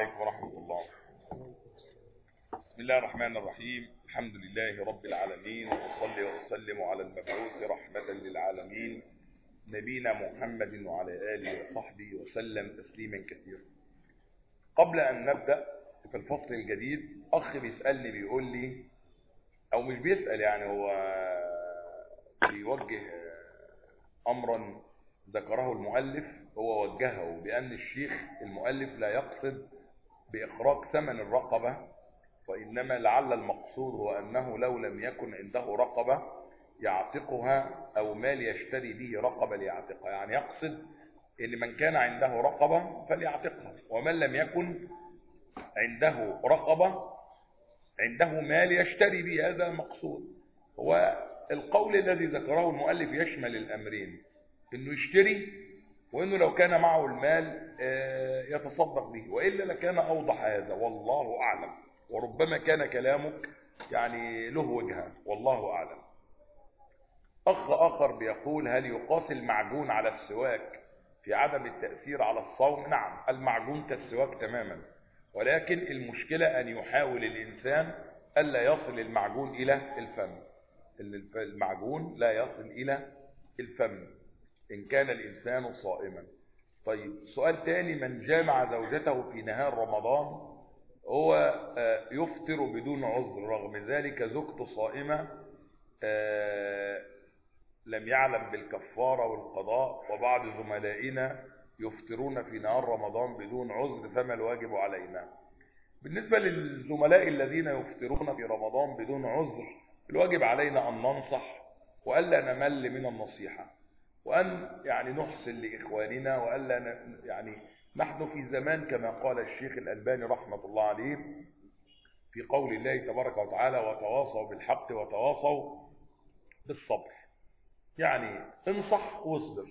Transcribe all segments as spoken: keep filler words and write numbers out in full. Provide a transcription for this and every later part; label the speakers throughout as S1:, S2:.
S1: عليكم ورحمة الله. بسم الله الرحمن الرحيم. الحمد لله رب العالمين، وصلي وسلم على المبعوث رحمة للعالمين نبينا محمد وعلى آله وصحبه وسلم تسليما كثيرا. قبل أن نبدأ في الفصل الجديد، أخ بيسألني بيقول لي، أو مش بيسأل يعني، هو بيوجه أمرا ذكره المؤلف، هو وجهه بأن الشيخ المؤلف لا يقصد بإخراج ثمن الرقبة، وإنما لعل المقصود هو أنه لو لم يكن عنده رقبة يعتقها أو مال يشتري به رقبة ليعتقها، يعني يقصد إن من كان عنده رقبة فليعتقها، ومن لم يكن عنده رقبة عنده مال يشتري به، هذا المقصود. هو القول الذي ذكره المؤلف يشمل الأمرين، إنه يشتري، وإنه لو كان معه المال يتصدق به، وإلا لكان أوضح هذا، والله أعلم. وربما كان كلامك يعني له وجهة، والله أعلم. أخ آخر بيقول: هل يقاس المعجون على السواك في عدم التأثير على الصوم؟ نعم، المعجون كالسواك تماما، ولكن المشكلة أن يحاول الإنسان ألا يصل المعجون إلى الفم. المعجون لا يصل إلى الفم إن كان الإنسان صائما. طيب، سؤال تاني: من جامع زوجته في نهار رمضان هو يفطر بدون عذر، رغم ذلك زوجته صائمة، لم يعلم بالكفارة والقضاء، وبعض زملائنا يفطرون في نهار رمضان بدون عذر، فما الواجب علينا؟ بالنسبة للزملاء الذين يفطرون في رمضان بدون عذر، الواجب علينا أن ننصح وألا نمل من النصيحة، وأن يعني نحسن لإخواننا، وألا يعني نحن في زمان كما قال الشيخ الألباني رحمة الله عليه في قول الله تبارك وتعالى: وتواصوا بالحق وتواصوا بالصبر. يعني انصح واصبر،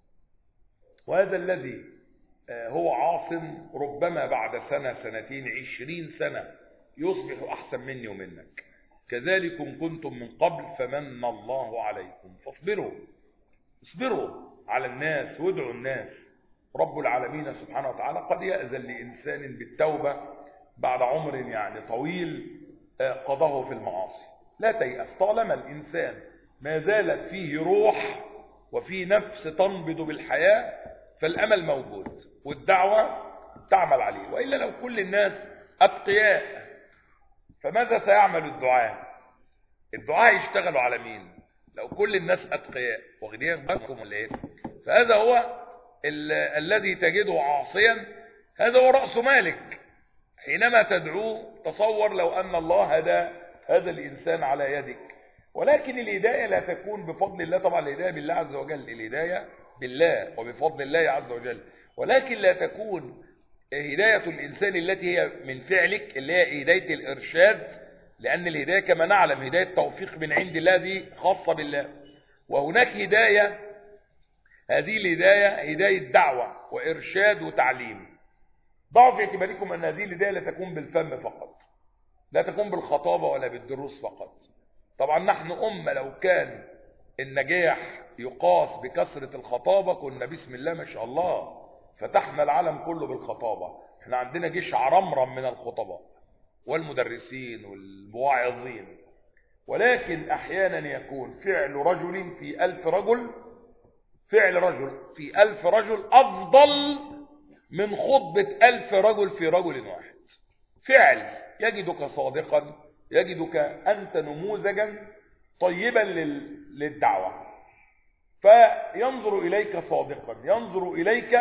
S1: وهذا الذي هو عاصم ربما بعد سنة سنتين عشرين سنة يصبح أحسن مني ومنك. كذلكم كنتم من قبل فمن الله عليكم فاصبروا. اصبروا على الناس وادعوا الناس. رب العالمين سبحانه وتعالى قد يأذن لإنسان بالتوبة بعد عمر يعني طويل قضاه في المعاصي. لا تيأس، طالما الإنسان ما زالت فيه روح وفيه نفس تنبض بالحياة فالأمل موجود، والدعوة تعمل عليه. وإلا لو كل الناس أتقياء فماذا سيعمل الدعاء؟ الدعاء يشتغلوا على مين لو كل الناس أتقياء؟ واخدين بالكم ولا ايه؟ فهذا هو الذي تجده عاصيا، هذا هو رأس مالك. حينما تدعوه تصور لو أن الله هدى هذا الإنسان على يدك. ولكن الهداية لا تكون بفضل الله، طبعا الهداية بالله عز وجل، الهداية بالله وبفضل الله عز وجل، ولكن لا تكون هداية الإنسان التي هي من فعلك، اللي هي هداية الإرشاد، لأن الهداية كما نعلم هداية توفيق من عند الله، دي خاصة بالله. وهناك هداية، هذه الهداية هداية دعوة وإرشاد وتعليم. ضعوا في اعتباركم أن هذه الهداية لا تكون بالفم فقط، لا تكون بالخطابة ولا بالدروس فقط. طبعا نحن أمة لو كان النجاح يقاس بكثرة الخطابة كنا بسم الله ما شاء الله فتحنا العالم كله بالخطابة. احنا عندنا جيش عرمرم من الخطباء والمدرسين والمواعظين. ولكن أحيانا يكون فعل رجل في ألف رجل، فعل رجل في ألف رجل أفضل من خطبة ألف رجل في رجل واحد. فعل يجدك صادقا، يجدك أنت نموذجا طيبا للدعوة، فينظر إليك صادقا، ينظر إليك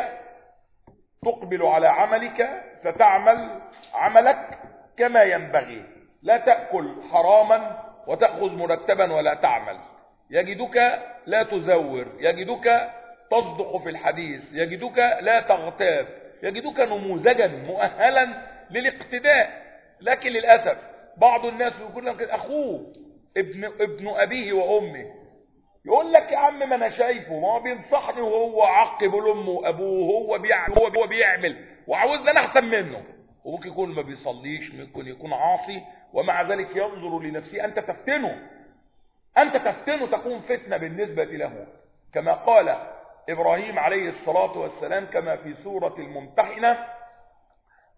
S1: تقبل على عملك فتعمل عملك كما ينبغي، لا تأكل حراما وتأخذ مرتبا ولا تعمل. يجدك لا تزور، يجدك تصدق في الحديث، يجدك لا تغتاب، يجدك نموذجا مؤهلا للاقتداء. لكن للأسف بعض الناس يقول لك أخوه ابن, ابن أبيه وأمه، يقول لك يا عم ما أنا شايفه، ما هو بينصحني وهو عقب لأمه وأبوه، هو بيعمل هو بيعمل وعاوزنا أنا أحسن منه. وممكن يكون ما بيصليش، ممكن يكون عاصي، ومع ذلك ينظر لنفسه. أنت تفتنه، أنت تفتنه تكون فتنة بالنسبة له، كما قال إبراهيم عليه الصلاة والسلام كما في سورة الممتحنة: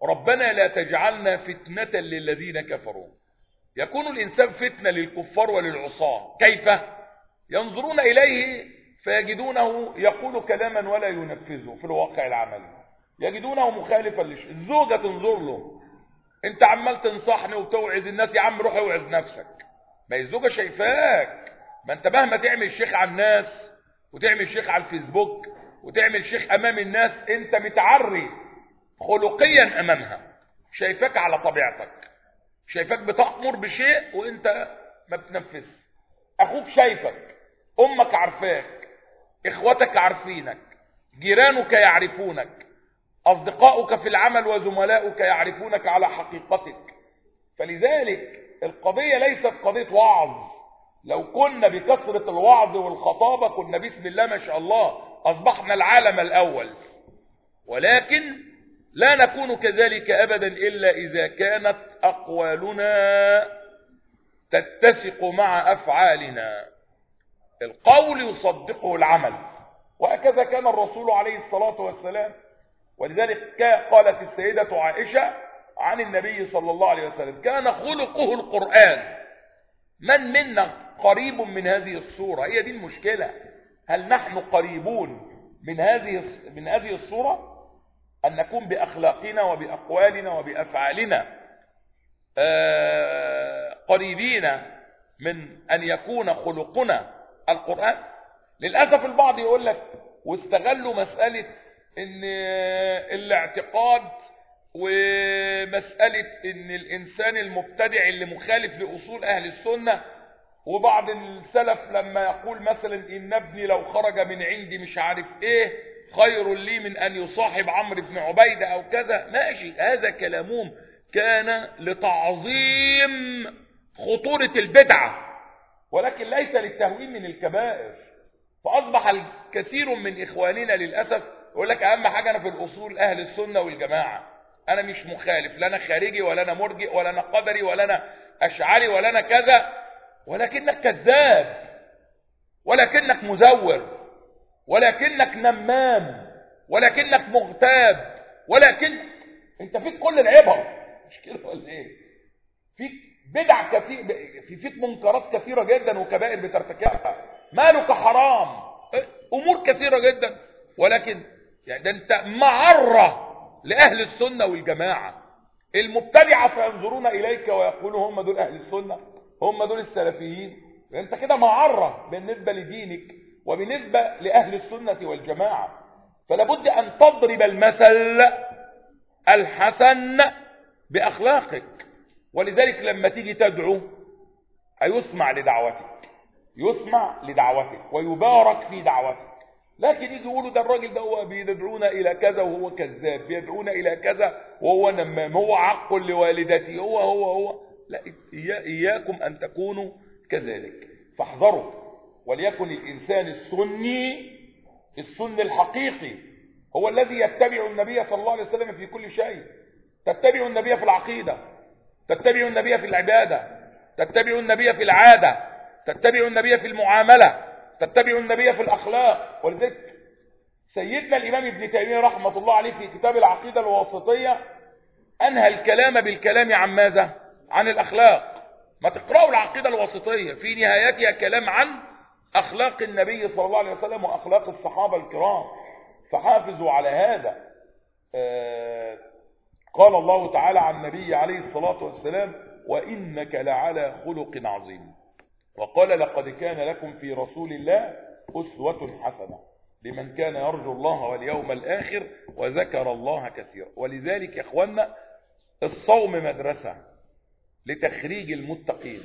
S1: ربنا لا تجعلنا فتنة للذين كفروا. يكون الإنسان فتنة للكفار وللعصاة. كيف؟ ينظرون إليه فيجدونه يقول كلاما ولا ينفذه في الواقع العملي، يجدونه مخالفا للشيء. الزوجة تنظر له، انت عمال تنصحني وتوعظ الناس، يا عم روح اوعظ نفسك. ما هي الزوجة شايفاك، ما انت مهما تعمل شيخ على الناس وتعمل شيخ على الفيسبوك وتعمل شيخ امام الناس، انت متعري خلقيا امامها، شايفاك على طبيعتك، شايفاك بتأمر بشيء وانت ما بتنفذ. اخوك شايفك، امك عارفاك، اخواتك عارفينك، جيرانك يعرفونك، اصدقاؤك في العمل وزملاؤك يعرفونك على حقيقتك. فلذلك القضية ليست قضية وعظ. لو كنا بكثرة الوعظ والخطابة كنا بسم الله ما شاء الله اصبحنا العالم الاول، ولكن لا نكون كذلك ابدا الا اذا كانت اقوالنا تتسق مع افعالنا. القول يصدقه العمل، وهكذا كان الرسول عليه الصلاة والسلام. ولذلك قالت السيدة عائشة عن النبي صلى الله عليه وسلم كان خلقه القرآن. من منا قريب من هذه الصورة؟ هي دي المشكلة. هل نحن قريبون من هذه من هذه الصورة؟ أن نكون بأخلاقنا وبأقوالنا وبأفعالنا آه قريبين من أن يكون خلقنا القرآن. للأسف البعض يقول لك واستغلوا مسألة ان الاعتقاد ومسألة ان الانسان المبتدع اللي مخالف لأصول اهل السنة، وبعض السلف لما يقول مثلا ان ابني لو خرج من عندي مش عارف ايه خير لي من ان يصاحب عمرو بن عبيدة او كذا. ماشي، هذا كلامهم كان لتعظيم خطورة البدعة، ولكن ليس للتهوين من الكبائر. فاصبح الكثير من اخواننا للأسف يقول لك اهم حاجة انا في الاصول اهل السنة والجماعة، انا مش مخالف، لا انا خارجي ولا انا مرجئ ولا انا قدري ولا انا اشعري ولا انا كذا، ولكنك كذاب، ولكنك مزور، ولكنك نمام، ولكنك مغتاب، ولكن انت فيك كل العبر. مش كده ولا ايه؟ فيك بدع كثير، في فيك منكرات كثيرة جدا وكبائر بترتكبها، مالك حرام، امور كثيرة جدا، ولكن يعني ده انت معرة لأهل السنة والجماعة. المبتدعة فينظرون إليك ويقولوا هم دول أهل السنة، هم دول السلفيين. انت كده معرة بالنسبة لدينك وبالنسبة لأهل السنة والجماعة. فلا بد أن تضرب المثل الحسن بأخلاقك. ولذلك لما تيجي تدعو هيسمع لدعوتك، يسمع لدعوتك ويبارك في دعوتك. لكن يجي يقولوا ده الراجل ده هو بيدعونا الى كذا وهو كذاب، بيدعونا الى كذا وهو نمام، هو عق لوالدتي، هو هو هو لا، اياكم ان تكونوا كذلك، فاحذروا. وليكن الانسان السني السني الحقيقي هو الذي يتبع النبي صلى الله عليه وسلم في كل شيء. تتبع النبي في العقيدة، تتبع النبي في العبادة، تتبع النبي في العادة، تتبع النبي في المعاملة، تتبع النبي في الأخلاق. ولذلك سيدنا الإمام ابن تيمية رحمة الله عليه في كتاب العقيدة الواسطية أنهى الكلام بالكلام عن ماذا؟ عن الأخلاق. ما تقرأوا العقيدة الواسطية في نهايتها كلام عن أخلاق النبي صلى الله عليه وسلم وأخلاق الصحابة الكرام، فحافظوا على هذا. آه قال الله تعالى عن النبي عليه الصلاة والسلام وإنك لعلى خلق عظيم. وقال لقد كان لكم في رسول الله أسوة حسنة لمن كان يرجو الله واليوم الآخر وذكر الله كثيرا. ولذلك يا اخوانا الصوم مدرسة لتخريج المتقين،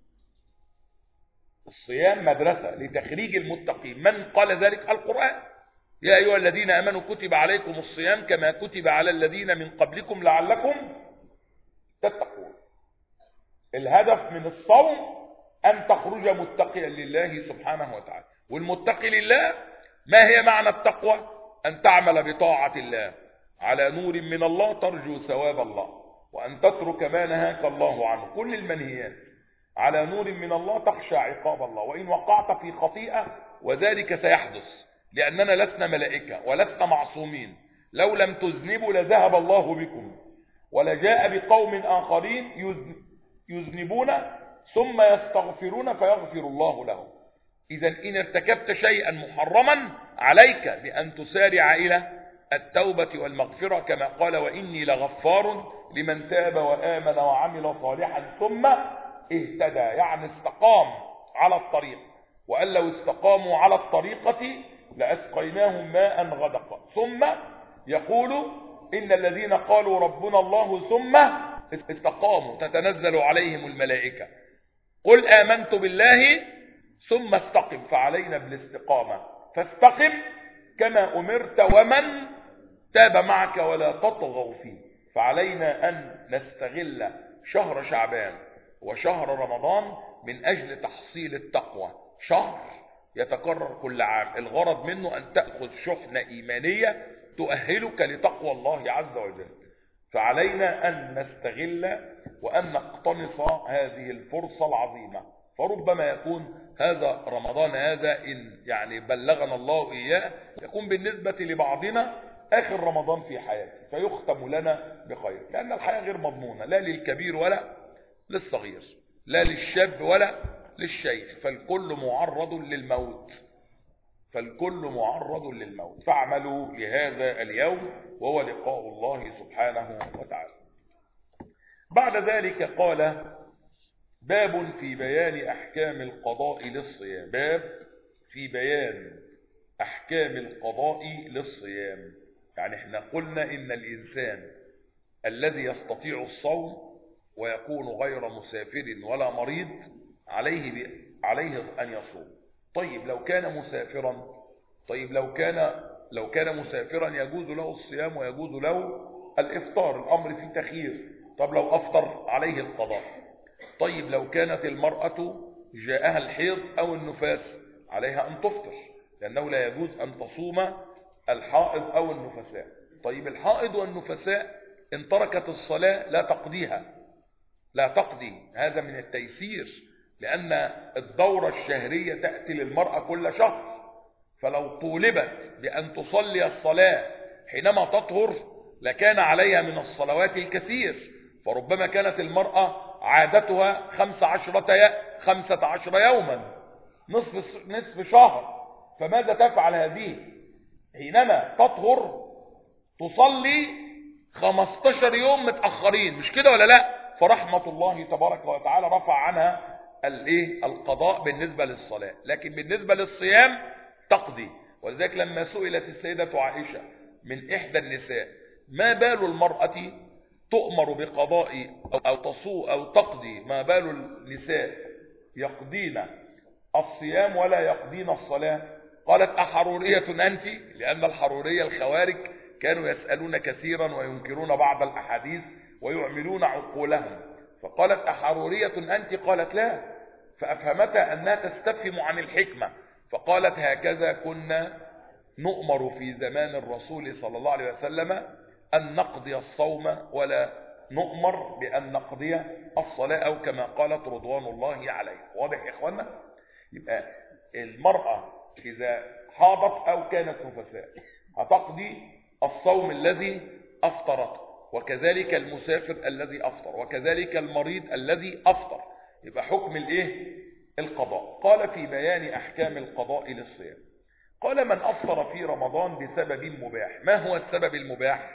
S1: الصيام مدرسة لتخريج المتقين. من قال ذلك؟ القرآن. يا أيها الذين آمنوا كتب عليكم الصيام كما كتب على الذين من قبلكم لعلكم تتقون. الهدف من الصوم أن تخرج متقيا لله سبحانه وتعالى. والمتقي لله ما هي معنى التقوى؟ أن تعمل بطاعة الله على نور من الله ترجو ثواب الله، وأن تترك ما نهاك الله عنه كل المنهيات على نور من الله تخشى عقاب الله. وإن وقعت في خطيئة وذلك سيحدث لأننا لسنا ملائكة ولسنا معصومين، لو لم تذنبوا لذهب الله بكم ولجاء بقوم آخرين يذنبون ثم يستغفرون فيغفر الله لهم. إذا إن ارتكبت شيئا محرما عليك بأن تسارع إلى التوبة والمغفرة، كما قال وإني لغفار لمن تاب وآمن وعمل صالحا ثم اهتدى، يعني استقام على الطريق. وأن لو استقاموا على الطريقة لأسقيناهم ماء غدقا. ثم يقول إن الذين قالوا ربنا الله ثم استقاموا تتنزل عليهم الملائكة قل آمنت بالله ثم استقم، فعلينا بالاستقامة. فاستقم كما أمرت ومن تاب معك ولا تطغوا فيه. فعلينا أن نستغل شهر شعبان وشهر رمضان من أجل تحصيل التقوى. شهر يتكرر كل عام، الغرض منه أن تأخذ شحنة إيمانية تؤهلك لتقوى الله عز وجل. فعلينا أن نستغل وأن نقتنص هذه الفرصة العظيمة. فربما يكون هذا رمضان هذا إن يعني بلغنا الله إياه يكون بالنسبة لبعضنا آخر رمضان في حياته، فيختم لنا بخير، لأن الحياة غير مضمونة لا للكبير ولا للصغير، لا للشاب ولا للشيخ، فالكل معرض للموت فالكل معرض للموت. فاعملوا لهذا اليوم وهو لقاء الله سبحانه وتعالى. بعد ذلك قال باب في بيان أحكام القضاء للصيام. باب في بيان أحكام القضاء للصيام. يعني احنا قلنا إن الإنسان الذي يستطيع الصوم ويكون غير مسافر ولا مريض عليه عليه أن يصوم. طيب لو كان مسافرا طيب لو كان لو كان مسافرا يجوز له الصيام ويجوز له الإفطار، الأمر فيه تخيير. طب لو أفطر عليه القضاء. طيب لو كانت المرأة جاءها الحيض أو النفاس عليها أن تفطر، لأنه لا يجوز أن تصوم الحائض أو النفساء. طيب الحائض والنفساء إن تركت الصلاة لا تقضيها لا تقضي هذا من التيسير، لأن الدورة الشهرية تأتي للمرأة كل شهر، فلو طولبت بأن تصلي الصلاة حينما تطهر لكان عليها من الصلوات الكثير. فربما كانت المرأة عادتها خمس عشرة خمسة عشر يوما، نصف نصف شهر، فماذا تفعل هذه؟ حينما تطهر تصلي خمستاشر يوم متأخرين، مش كده ولا لا؟ فرحمة الله تبارك وتعالى رفع عنها الايه القضاء بالنسبة للصلاة، لكن بالنسبة للصيام تقضي. ولذلك لما سئلت السيدة عائشة من إحدى النساء ما بال المرأة تؤمر بقضاء أو تصو أو تقضي، ما بال النساء يقضين الصيام ولا يقضين الصلاة؟ قالت أحرورية أنت؟ لأن الحرورية الخوارج كانوا يسألون كثيرا وينكرون بعض الأحاديث ويعملون عقولهم. فقالت أحرورية أنت؟ قالت لا، فأفهمتها أنها تستفهم عن الحكمة، فقالت هكذا كنا نؤمر في زمان الرسول صلى الله عليه وسلم أن نقضي الصوم ولا نؤمر بأن نقضي الصلاة، أو كما قالت رضوان الله عليه. واضح يا إخوانا؟ يبقى المرأة إذا حاضت أو كانت نفساء هتقضي الصوم الذي أفطرته، وكذلك المسافر الذي أفطر، وكذلك المريض الذي أفطر. يبقى حكم الإيه؟ القضاء. قال في بيان أحكام القضاء للصيام. قال من أفطر في رمضان بسبب مباح. ما هو السبب المباح؟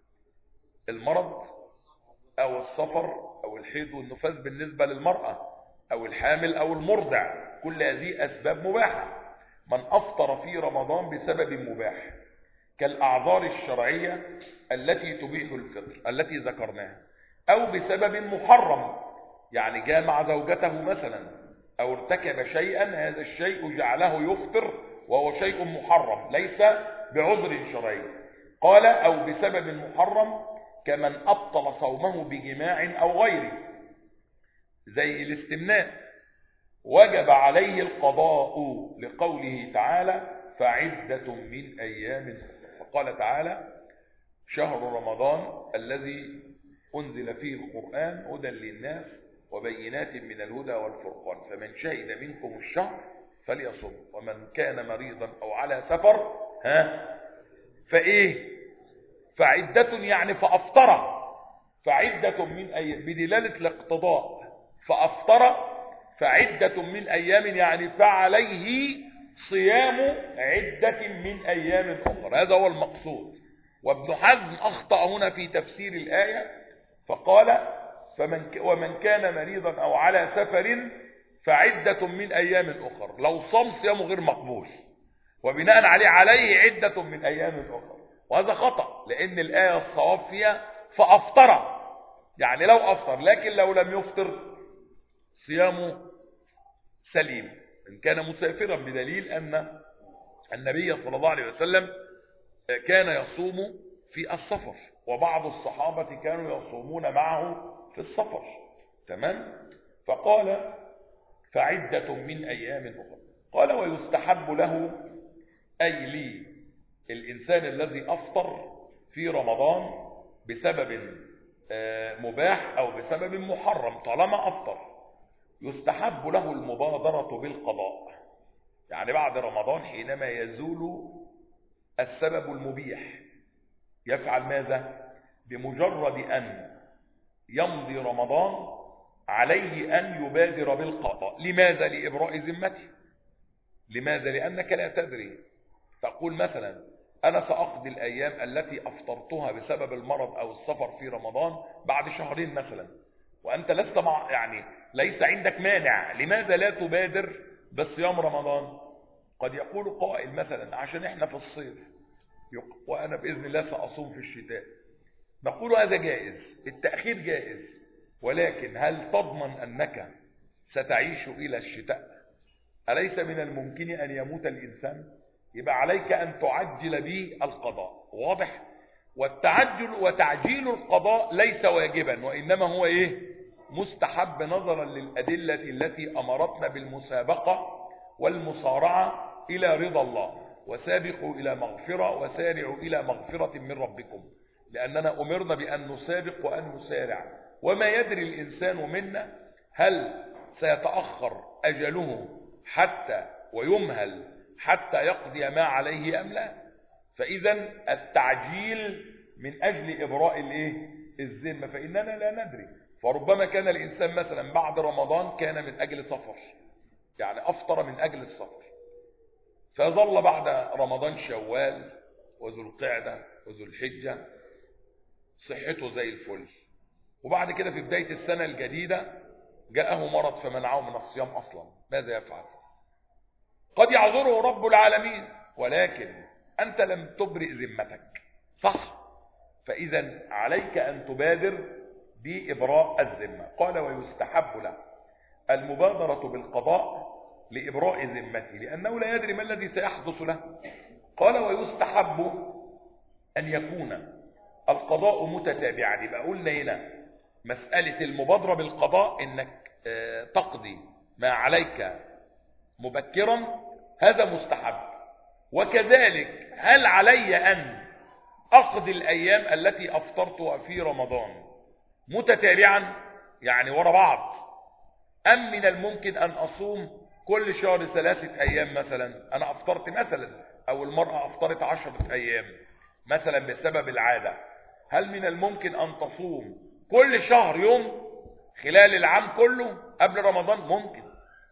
S1: المرض أو السفر أو الحيض والنفاس بالنسبة للمرأة، أو الحامل أو المرضع، كل هذه أسباب مباحة. من أفطر في رمضان بسبب مباح كالأعذار الشرعية التي تبيح الفطر التي ذكرناها، أو بسبب محرم، يعني جامع زوجته مثلا أو ارتكب شيئا هذا الشيء جعله يفطر وهو شيء محرم ليس بعذر شرعي. قال أو بسبب محرم كمن أبطل صومه بجماع أو غيره زي الاستمناء وجب عليه القضاء لقوله تعالى فعدة من أيام. فقال تعالى شهر رمضان الذي أنزل فيه القرآن هدى للناس وبينات من الهدى والفرقان فمن شهد منكم الشهر فليصم ومن كان مريضا أو على سفر ها فإيه فعدة يعني فأفطره فعدة من أيام بدلالة الاقتضاء، فأفطر فعدة من أيام يعني فعليه صيام عدة من أيام أخرى. هذا هو المقصود. وابن حزم أخطأ هنا في تفسير الآية فقال فمن ومن كان مريضا أو على سفر فعدة من أيام أخرى، لو صام صيامه غير مقبول، وبناء عليه عليه عدة من أيام أخرى. وهذا خطأ، لأن الآية الصواب فيها فأفطر، يعني لو أفطر، لكن لو لم يفطر صيامه سليم إن كان مسافرا، بدليل أن النبي صلى الله عليه وسلم كان يصوم في السفر، وبعض الصحابة كانوا يصومون معه في السفر. تمام. فقال فعدة من أيام أخرى. قال ويستحب له، أي لي الإنسان الذي أفطر في رمضان بسبب مباح أو بسبب محرم، طالما أفطر يستحب له المبادرة بالقضاء، يعني بعد رمضان حينما يزول السبب المبيح يفعل ماذا؟ بمجرد أن يمضي رمضان عليه أن يبادر بالقضاء. لماذا؟ لإبراء ذمته. لماذا؟ لأنك لا تدري، تقول مثلا أنا سأقضي الأيام التي أفطرتها بسبب المرض أو السفر في رمضان بعد شهرين مثلا، وأنت لست مع يعني ليس عندك مانع، لماذا لا تبادر بصيام رمضان؟ قد يقول قائل مثلا عشان احنا في الصيف وأنا بإذن الله سأصوم في الشتاء. نقول هذا جائز، التأخير جائز، ولكن هل تضمن أنك ستعيش إلى الشتاء؟ أليس من الممكن أن يموت الإنسان؟ يبقى عليك أن تعجل به القضاء. واضح؟ والتعجل وتعجيل القضاء ليس واجبا، وإنما هو إيه؟ مستحب، نظرا للأدلة التي أمرتنا بالمسابقة والمصارعة إلى رضا الله، وسابقوا إلى مغفرة وسارعوا إلى مغفرة من ربكم، لأننا أمرنا بأن نسابق وأن نسارع. وما يدري الإنسان منا هل سيتأخر أجله حتى ويمهل حتى يقضي ما عليه أم لا؟ فإذا التعجيل من أجل إبراء الإيه؟ الذمة، فإننا لا ندري. فربما كان الإنسان مثلا بعد رمضان كان من أجل سفر، يعني أفطر من أجل السفر، فظل بعد رمضان شوال وذو القعدة وذو الحجة صحته زي الفل، وبعد كده في بداية السنة الجديدة جاءه مرض فمنعه من الصيام أصلا. ماذا يفعل؟ قد يعذره رب العالمين، ولكن أنت لم تبرئ ذمتك، صح؟ فإذا عليك أن تبادر بإبراء الذمة. قال ويستحب له المبادرة بالقضاء لإبراء ذمته، لأنه لا يدري ما الذي سيحدث له. قال ويستحب أن يكون القضاء متتابعا. يبقى قلنا هنا مسألة المبادرة بالقضاء إنك تقضي ما عليك مبكرا، هذا مستحب. وكذلك هل علي أن أقضي الأيام التي أفطرتها في رمضان متتابعا يعني وراء بعض، أم من الممكن أن أصوم كل شهر ثلاثة أيام مثلا؟ أنا أفطرت مثلا أو المرأة أفطرت عشرة أيام مثلا بسبب العادة، هل من الممكن أن تصوم كل شهر يوم خلال العام كله قبل رمضان؟ ممكن.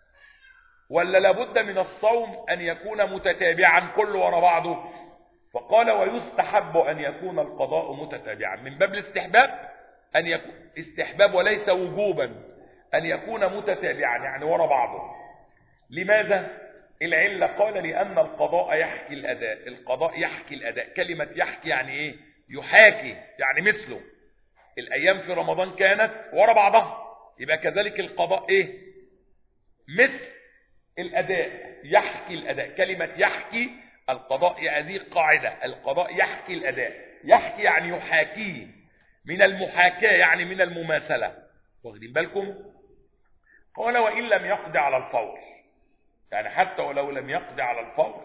S1: ولا لابد من الصوم أن يكون متتابعا كله وراء بعضه؟ فقال ويستحب أن يكون القضاء متتابعا، من باب الاستحباب، أن يكون استحباب وليس وجوبا، أن يكون متتابعا يعني وراء بعضه. لماذا؟ العلة قال لأن القضاء يحكي الأداء. القضاء يحكي الأداء، كلمة يحكي يعني إيه؟ يحاكي، يعني مثله. الأيام في رمضان كانت وراء بعضها، يبقى كذلك القضاء إيه؟ مثل الأداء، يحكي الأداء. كلمة يحكي القضاء، هذه قاعدة، القضاء يحكي الأداء. يحكي يعني يحاكيه، من المحاكاة يعني من المماثلة. واخدين بالكم؟ قال وإن لم يقضي على الفور، يعني حتى ولو لم يقضي على الفور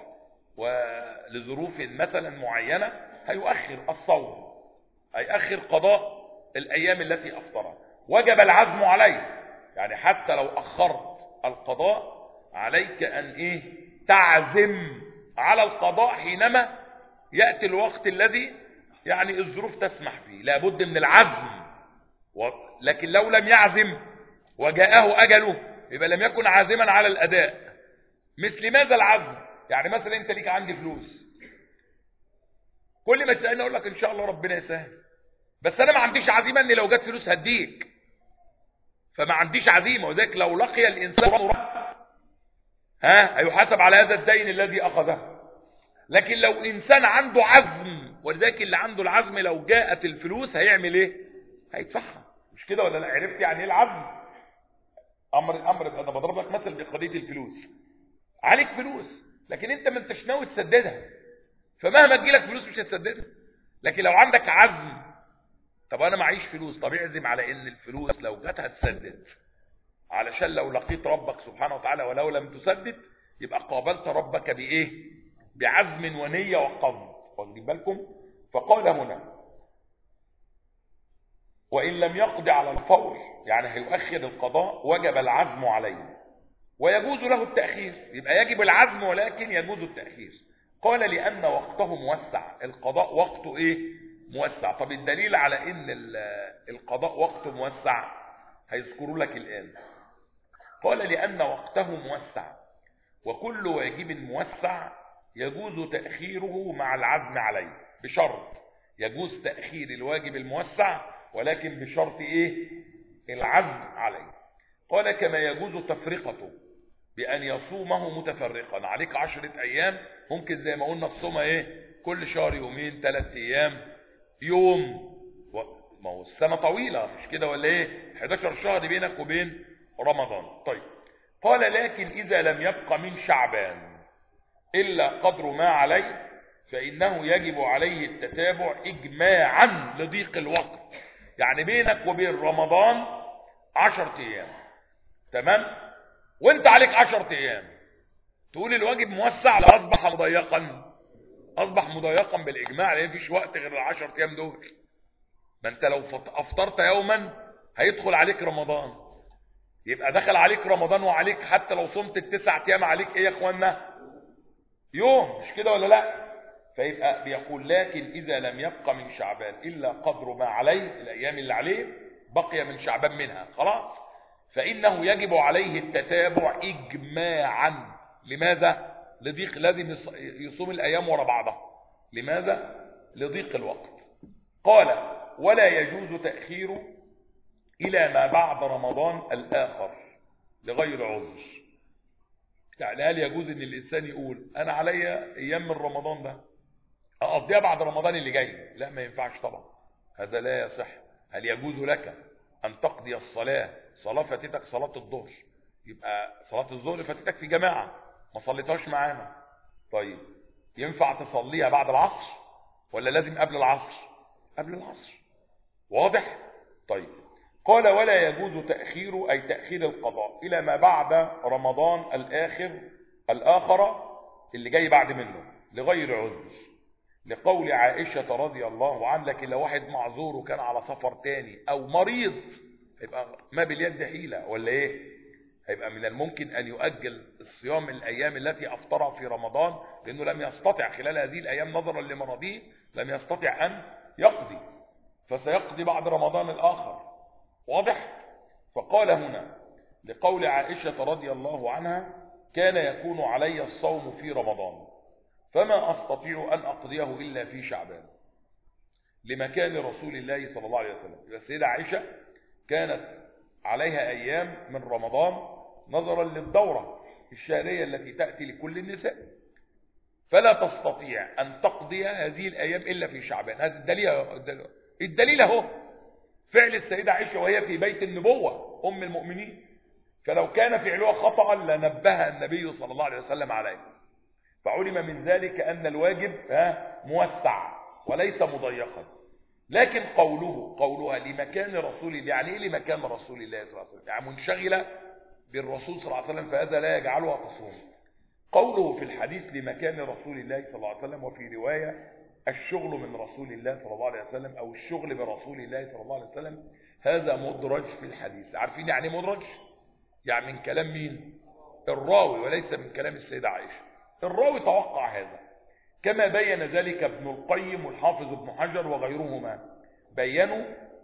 S1: ولظروف مثلا معينة هيؤخر الصوم، هيؤخر قضاء الأيام التي أفطرها. وجب العزم عليه، يعني حتى لو أخرت القضاء عليك أن إيه؟ تعزم على القضاء حينما يأتي الوقت الذي يعني الظروف تسمح فيه. لابد من العزم و... لكن لو لم يعزم وجاءه أجله يبقى لم يكن عازما على الأداء. مثل ماذا العزم؟ يعني مثلا انت ليك عندي فلوس، كل ما تسألني اقول لك ان شاء الله ربنا يسهل، بس انا ما عنديش عزيمه ان لو جت فلوس هديك، فما عنديش عزيمه. وذلك لو لقي الانسان ها هيحاسب على هذا الدين الذي اخذه. لكن لو انسان عنده عزم، ولذلك اللي عنده العزم لو جاءت الفلوس هيعمل ايه؟ هيدفعها. مش كده ولا لا؟ عرفت يعني ايه العزم؟ امر الامر انا بضرب لك مثل بقضيه الفلوس. عليك فلوس لكن انت ما انتش ناوي تسددها، فمهما تجيلك فلوس مش هتسددها. لكن لو عندك عزم، طب انا معيش فلوس، طب اعزم على ان الفلوس لو جت هتسدد، علشان لو لقيت ربك سبحانه وتعالى ولو لم تسدد يبقى قابلت ربك بايه؟ بعزم ونيه وقصد. واخدين بالكم؟ فقال هنا وان لم يقضي على الفور، يعني هيؤخر القضاء، وجب العزم عليه ويجوز له التأخير. يبقى يجب العزم ولكن يجوز التأخير. قال لأن وقته موسع، القضاء وقته ايه؟ موسع. طب الدليل على ان القضاء وقته موسع هيذكروا لك الآن. قال لأن وقته موسع وكل واجب موسع يجوز تأخيره مع العزم عليه، بشرط يجوز تأخير الواجب الموسع ولكن بشرط ايه؟ العزم عليه. قال كما يجوز تفرقته بأن يصومه متفرقا. عليك عشرة أيام، ممكن زي ما قلنا تصومها ايه؟ كل شهر يومين، ثلاث أيام، يوم. ما هو السنة طويلة مش كده ولا ايه؟ حداشر شهر بينك وبين رمضان. طيب قال لكن إذا لم يبق من شعبان إلا قدر ما عليه فإنه يجب عليه التتابع إجماعا لضيق الوقت. يعني بينك وبين رمضان عشرة أيام، تمام؟ وانت عليك عشرة أيام، تقول الواجب موسع لأصبح مضيقا. أصبح مضيقا بالإجماع لأن فيش وقت غير العشرة أيام دول. ما انت لو أفطرت يوما هيدخل عليك رمضان، يبقى دخل عليك رمضان وعليك حتى لو صمت التسع أيام عليك ايه يا اخوانا؟ يوم. مش كده ولا لا؟ فيبقى بيقول لكن إذا لم يبقى من شعبان إلا قدر ما عليه، الأيام اللي عليه بقي من شعبان منها خلاص، فإنه يجب عليه التتابع إجماعا. لماذا؟ لضيق، لازم يصوم الأيام ورا بعضها. لماذا؟ لضيق الوقت. قال ولا يجوز تأخيره إلى ما بعد رمضان الآخر لغير عذر. يعني هل يجوز ان الانسان يقول انا عليا ايام من رمضان ده اقضيها بعد رمضان اللي جاي؟ لا، ما ينفعش طبعا، هذا لا يصح. هل يجوز لك ان تقضي الصلاة، صلاة فاتتك صلاة الظهر، يبقى صلاة الظهر فاتتك في جماعة ما صليتهاش معانا، طيب ينفع تصليها بعد العصر ولا لازم قبل العصر؟ قبل العصر. واضح؟ طيب قال ولا يجوز تأخير أي تأخير القضاء إلى ما بعد رمضان الآخر الآخر اللي جاي بعد منه لغير عذر، لقول عائشة رضي الله عنها. لكن لو واحد معذور وكان على سفر تاني أو مريض يبقى ما باليد حيلة ولا إيه؟ هيبقى من الممكن أن يؤجل الصيام الأيام التي أفطرها في رمضان لأنه لم يستطع خلال هذه الأيام نظرا لمرضه لم يستطع أن يقضي، فسيقضي بعد رمضان الآخر. واضح؟ فقال هنا لقول عائشة رضي الله عنها كان يكون علي الصوم في رمضان فما أستطيع أن أقضيه إلا في شعبان لمكان رسول الله صلى الله عليه وسلم. السيدة عائشة كانت عليها أيام من رمضان نظرا للدورة الشهرية التي تأتي لكل النساء، فلا تستطيع أن تقضي هذه الأيام إلا في شعبان. هذا الدليل. الدليل هو فعل السيدة عائشة وهي في بيت النبوة أم المؤمنين، فلو كان فعلها خطأ لنبه النبي صلى الله عليه وسلم عليه. فعلم من ذلك أن الواجب موسع وليس مضيقا. لكن قوله قولها لمكان رسول الله، يعني ايه لمكان رسول الله صلى الله عليه وسلم؟ يعني منشغلة بالرسول صلى الله عليه وسلم فهذا لا يجعلها تصوم. قوله في الحديث لمكان رسول الله صلى الله عليه وسلم، وفي رواية الشغل من رسول الله صلى الله عليه وسلم أو الشغل برسول الله صلى الله عليه وسلم، هذا مدرج في الحديث. عارفين يعني مدرج؟ يعني من كلام مين؟ الراوي وليس من كلام السيدة عائشة. الراوي توقع هذا كما بين ذلك ابن القيم والحافظ ابن حجر وغيرهما، بينوا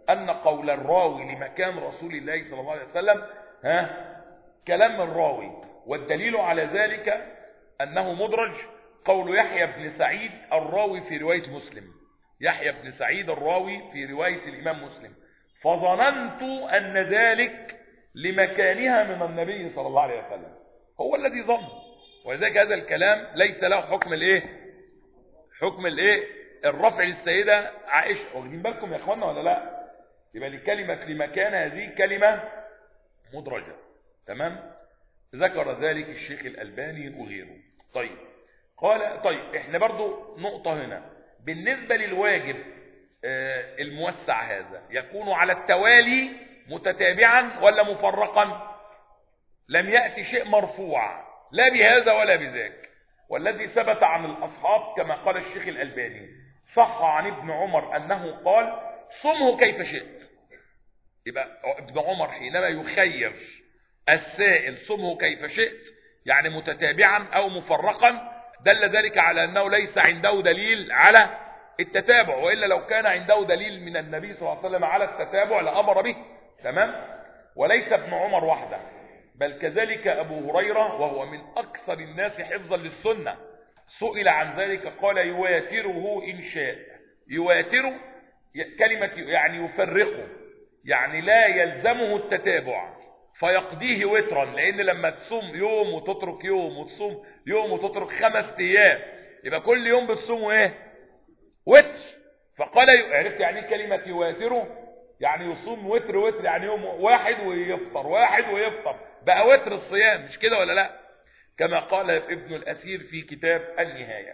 S1: أن قول الراوي لمكان رسول الله صلى الله عليه وسلم ها كلام الراوي، والدليل على ذلك أنه مدرج قول يحيى بن سعيد الراوي في رواية مسلم، يحيى بن سعيد الراوي في رواية الإمام مسلم، فظننت أن ذلك لمكانها من النبي صلى الله عليه وسلم، هو الذي ظن. ولذلك هذا الكلام ليس له حكم الايه حكم الايه الرفع للسيدة عائشة. واخدين بالكم يا اخوانا ولا لا؟ يبقى لكلمة لمكان هذه كلمة مدرجة. تمام. ذكر ذلك الشيخ الألباني وغيره. طيب قال طيب احنا برضو نقطة هنا بالنسبة للواجب آه الموسع هذا يكون على التوالي متتابعا ولا مفرقا؟ لم يأتي شيء مرفوع لا بهذا ولا بذاك، والذي ثبت عن الأصحاب كما قال الشيخ الألباني صح عن ابن عمر أنه قال صمه كيف شئت. يبقى ابن عمر حينما يخير السائل صمه كيف شئت يعني متتابعا أو مفرقا، دل ذلك على أنه ليس عنده دليل على التتابع، وإلا لو كان عنده دليل من النبي صلى الله عليه وسلم على التتابع لأمر به. تمام. وليس ابن عمر وحده، بل كذلك أبو هريرة وهو من أكثر الناس حفظا للسنة سئل عن ذلك قال يواتره إن شاء. يواتره كلمة يعني يفرقه، يعني لا يلزمه التتابع فيقضيه وترا، لأن لما تصوم يوم وتترك يوم وتصوم يوم وتترك خمس أيام يبقى كل يوم بتصوم ايه وتر. فقال عرفت يعني كلمة يواتره يعني يصوم وتر وتر يعني يوم واحد ويفطر واحد ويفطر بقى وتر الصيام، مش كده ولا لا؟ كما قال ابن الأثير في كتاب النهاية.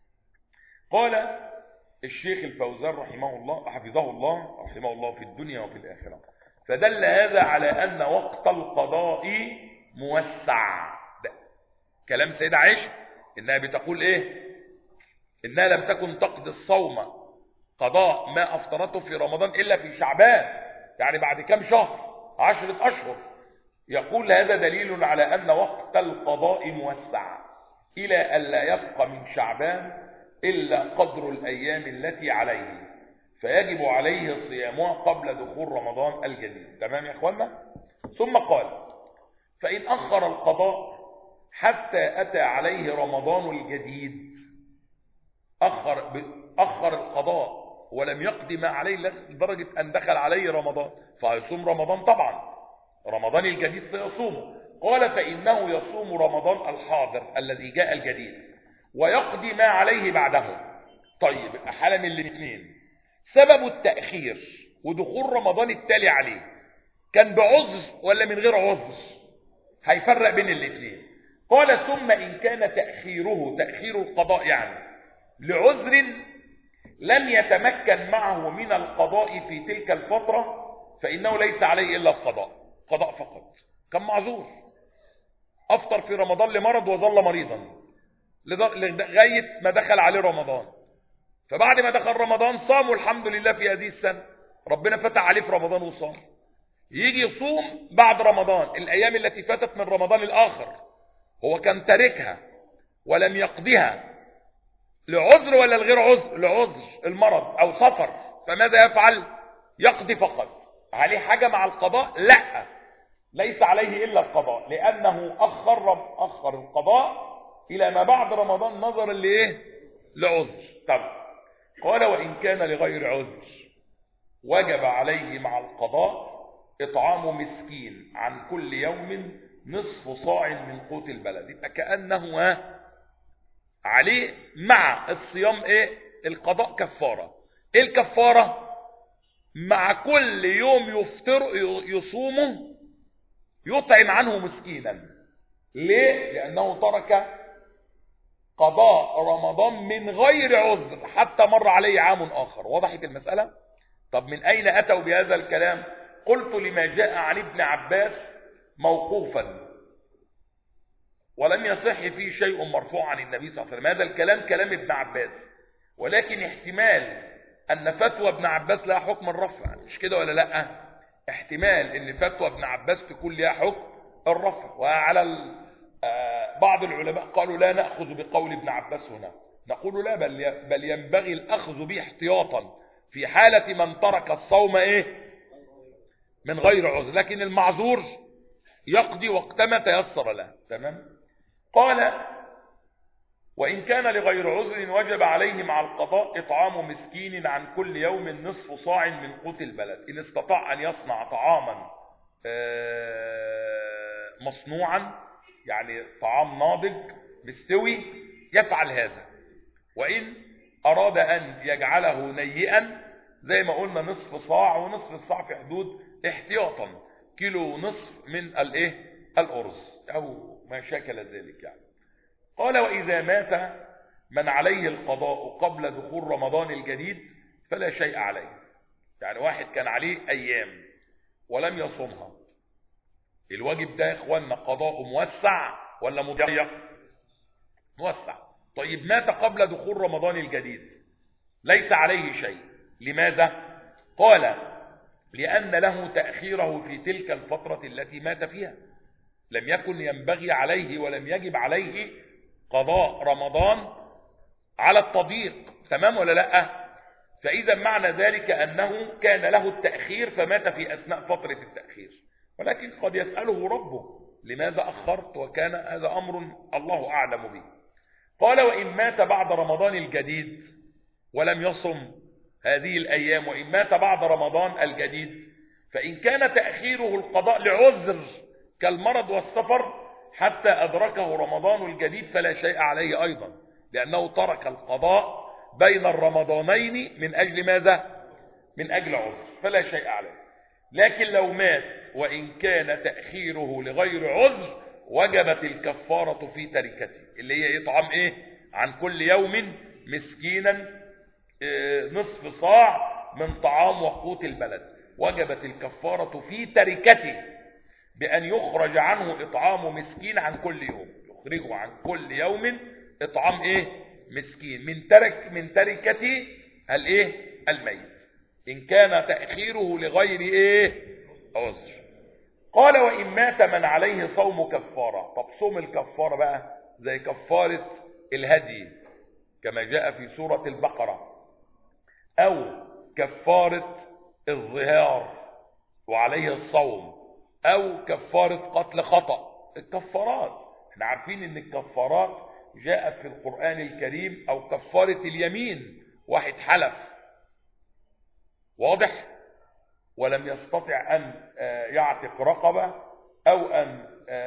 S1: قال الشيخ الفوزان رحمه الله حفظه الله رحمه الله في الدنيا وفي الآخرة فدل هذا على أن وقت القضاء موسع. ده كلام سيدة عائشة إنها بتقول إيه؟ إنها لم تكن تقضي الصوم قضاء ما أفطرته في رمضان إلا في شعبان، يعني بعد كم شهر؟ عشرة أشهر. يقول هذا دليل على أن وقت القضاء موسع إلى أن لا يبقى من شعبان إلا قدر الأيام التي عليه، فيجب عليه صيامها قبل دخول رمضان الجديد. تمام يا أخوانا؟ ثم قال فإن أخر القضاء حتى أتى عليه رمضان الجديد، أخر, أخر القضاء ولم يقضي ما عليه لدرجة أن دخل عليه رمضان، فيصوم رمضان طبعا، رمضان الجديد سيصومه. قال فإنه يصوم رمضان الحاضر الذي جاء الجديد ويقضي ما عليه بعده. طيب حالا من الاثنين، سبب التأخير ودخول رمضان التالي عليه كان بعذر ولا من غير عذر؟ هيفرق بين الاثنين. قال ثم إن كان تأخيره تأخير القضاء يعني لعذر لم يتمكن معه من القضاء في تلك الفترة فإنه ليس عليه إلا القضاء، قضاء فقط. كان معذور أفطر في رمضان لمرض وظل مريضا لغاية ما دخل عليه رمضان، فبعد ما دخل رمضان صام والحمد لله في هذه السنة ربنا فتح عليه في رمضان وصام، يجي يصوم بعد رمضان الأيام التي فاتت من رمضان الآخر، هو كان تاركها ولم يقضيها لعذر ولا لغير عذر؟ لعذر المرض أو سفر، فماذا يفعل؟ يقضي فقط. عليه حاجة مع القضاء؟ لا، ليس عليه إلا القضاء، لأنه أخر, أخر القضاء إلى ما بعد رمضان نظرا لإيه؟ لعذر. طب قال وإن كان لغير عذر وجب عليه مع القضاء إطعام مسكين عن كل يوم نصف صاع من قوت البلد. يبقى كأنه عليه مع الصيام إيه؟ القضاء كفارة. إيه الكفارة؟ مع كل يوم يفطر يصومه يطعم عنه مسكينا. ليه؟ لأنه ترك قضاء رمضان من غير عذر حتى مر عليه عام آخر. وضحت المسألة؟ طب من أين أتوا بهذا الكلام؟ قلت لما جاء عن ابن عباس موقوفا ولم يصح فيه شيء مرفوع عن النبي صلى الله عليه وسلم. هذا الكلام كلام ابن عباس، ولكن احتمال أن فتوى ابن عباس لها حكم الرفع، مش كده ولا لا؟ احتمال أن فتوى ابن عباس تكون لها حكم الرفع. وعلى بعض العلماء قالوا لا نأخذ بقول ابن عباس هنا، نقول لا، بل بل ينبغي الأخذ به احتياطا في حالة من ترك الصوم إيه من غير عذر، لكن المعذور يقضي وقتما تيسر له. تمام. قال وإن كان لغير عذر وجب عليه مع القضاء إطعام مسكين عن كل يوم نصف صاع من قوت البلد، إن استطاع أن يصنع طعاما مصنوعا، يعني طعام ناضج مستوي، يفعل هذا. وإن أراد أن يجعله نيئا زي ما قلنا نصف صاع، ونصف الصاع في حدود احتياطا كيلو نصف من الايه الأرز أو ما شاكل ذلك يعني. قال وإذا مات من عليه القضاء قبل دخول رمضان الجديد فلا شيء عليه. يعني واحد كان عليه أيام ولم يصومها، الواجب ده يا إخواننا قضاء موسع ولا مضيق؟ موسع. طيب مات قبل دخول رمضان الجديد ليس عليه شيء. لماذا؟ قال لأن له تأخيره في تلك الفترة التي مات فيها، لم يكن ينبغي عليه ولم يجب عليه قضاء رمضان على التضييق. تمام ولا لا؟ فإذا معنى ذلك أنه كان له التأخير فمات في أثناء فترة التأخير، ولكن قد يسأله ربه لماذا أخرت، وكان هذا أمر الله أعلم به. قال وإن مات بعد رمضان الجديد ولم يصم هذه الأيام، وإن مات بعد رمضان الجديد فإن كان تأخيره القضاء لعذر كالمرض والسفر حتى أدركه رمضان الجديد فلا شيء عليه أيضا، لأنه ترك القضاء بين الرمضانين من أجل ماذا؟ من أجل عذر، فلا شيء عليه. لكن لو مات وإن كان تأخيره لغير عذر وجبت الكفارة في تركته، اللي هي إطعام إيه؟ عن كل يوم مسكينا نصف صاع من طعام وقوت البلد، وجبت الكفارة في تركته بأن يخرج عنه إطعام مسكين عن كل يوم، يخرجه عن كل يوم إطعام إيه؟ مسكين من ترك من تركته الإيه؟ الميت، إن كان تأخيره لغير إيه؟ عذر. قال وإن مات من عليه صوم كفارة. طب صوم الكفارة بقى زي كفارة الهدي كما جاء في سورة البقرة، أو كفارة الظهار وعليه الصوم، أو كفارة قتل خطأ. الكفارات احنا عارفين ان الكفارات جاءت في القرآن الكريم، أو كفارة اليمين، واحد حلف واضح ولم يستطع أن يعتق رقبة أو أن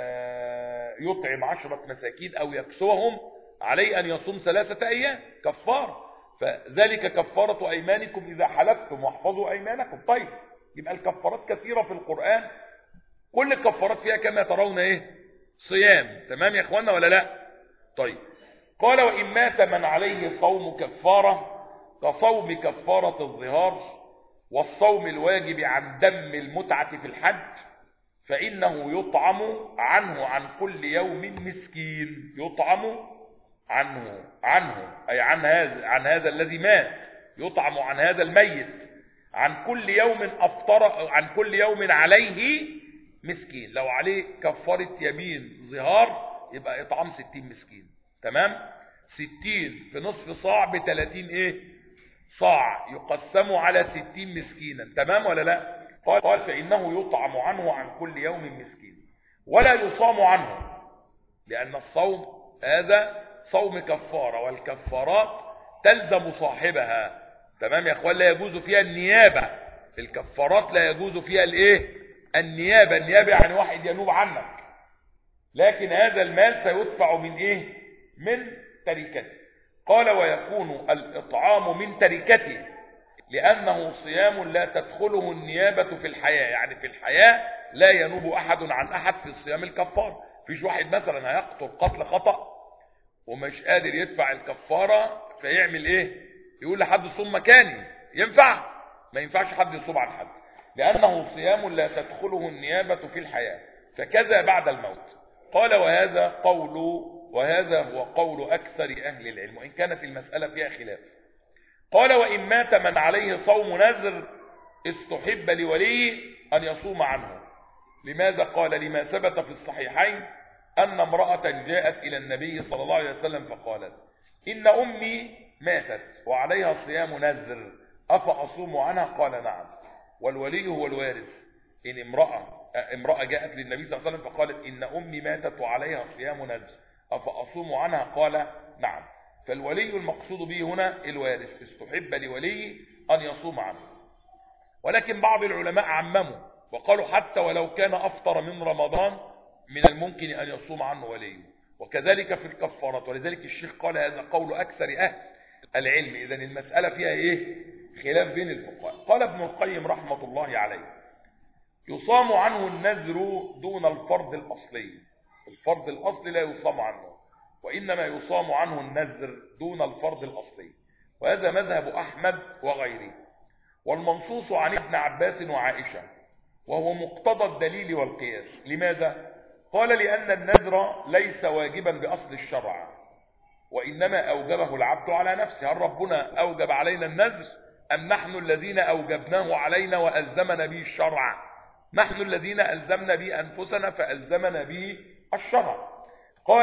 S1: يطعم عشرة مساكين أو يكسوهم، عليه أن يصوم ثلاثة أيام كفار، فذلك كفارة أيمانكم إذا حلفتم واحفظوا أيمانكم. طيب يبقى الكفارات كثيرة في القرآن، كل الكفارات فيها كما ترون إيه؟ صيام. تمام يا إخوانا ولا لا؟ طيب قال وإن مات من عليه صوم كفارة كصوم كفارة الظهار والصوم الواجب عن دم المتعة في الحج فإنه يطعم عنه عن كل يوم مسكين. يطعم عنه عنه أي عن هذا عن هذا الذي مات، يطعم عن هذا الميت عن كل يوم أفطر، عن كل يوم عليه مسكين. لو عليه كفارة يمين ظهار يبقى إطعام ستين مسكين. تمام؟ ستين في نصف صاع بثلاثين إيه؟ صاع يقسم على ستين مسكينا. تمام ولا لا؟ قال فإنه يطعم عنه عن كل يوم مسكين ولا يصام عنه، لأن الصوم هذا صوم كفارة، والكفارات تلزم صاحبها. تمام يا اخوان؟ لا يجوز فيها النيابة، الكفارات لا يجوز فيها الايه؟ النيابة. النيابة يعني واحد ينوب عنك، لكن هذا المال سيدفع من ايه؟ من تركته. قال ويكون الإطعام من تركته لأنه صيام لا تدخله النيابة في الحياة، يعني في الحياة لا ينوب أحد عن أحد في الصيام الكفار. فيش واحد مثلا هيقتل قتل خطأ ومش قادر يدفع الكفارة فيعمل ايه؟ يقول لحد صوم مكاني. ينفع؟ ما ينفعش حد يصوم عن حد، لأنه صيام لا تدخله النيابة في الحياة، فكذا بعد الموت. قال وهذا قول وهذا هو قول أكثر أهل العلم، وإن كانت المسألة فيها خلاف. قال وإن مات من عليه صوم نذر استحب لوليه أن يصوم عنه. لماذا؟ قال لما ثبت في الصحيحين أن امرأة جاءت إلى النبي صلى الله عليه وسلم فقالت إن أمي ماتت وعليها صيام نذر أفأصوم عنها؟ قال نعم، والولي هو الوارث، إن امرأة امرأة جاءت للنبي صلى الله عليه وسلم فقالت إن أمي ماتت وعليها صيام نذر أفأصوم عنها؟ قال نعم. فالولي المقصود به هنا الوارث، استحب لولي أن يصوم عنه. ولكن بعض العلماء عمموا وقالوا حتى ولو كان أفطر من رمضان من الممكن أن يصوم عنه وليه، وكذلك في الكفارات. ولذلك الشيخ قال هذا قول أكثر أهل العلم. إذن المسألة فيها إيه؟ خلاف بين الفقهاء. قال ابن القيم رحمة الله عليه يصام عنه النذر دون الفرض الأصلي. الفرض الأصلي لا يصام عنه، وإنما يصام عنه النذر دون الفرض الأصلي، وهذا مذهب أحمد وغيره، والمنصوص عن ابن عباس وعائشة، وهو مقتضى الدليل والقياس. لماذا؟ قال لأن النذر ليس واجبا بأصل الشرع، وإنما أوجبه العبد على نفسه. هل ربنا أوجب علينا النذر أم نحن الذين أوجبناه علينا وألزمنا به الشرع؟ نحن الذين ألزمنا به أنفسنا فألزمنا به الشرع. قال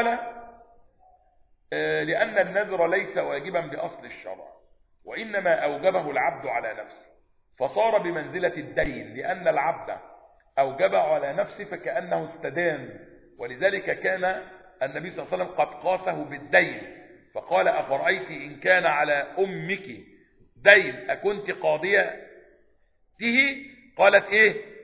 S1: لأن النذر ليس واجبا بأصل الشرع، وإنما أوجبه العبد على نفسه، فصار بمنزلة الدين، لأن العبد أوجبه على نفسه فكأنه استدان. ولذلك كان النبي صلى الله عليه وسلم قد قاسه بالدين، فقال أفرأيت إن كان على أمك دين أكنت قاضيته؟ قالت إيه؟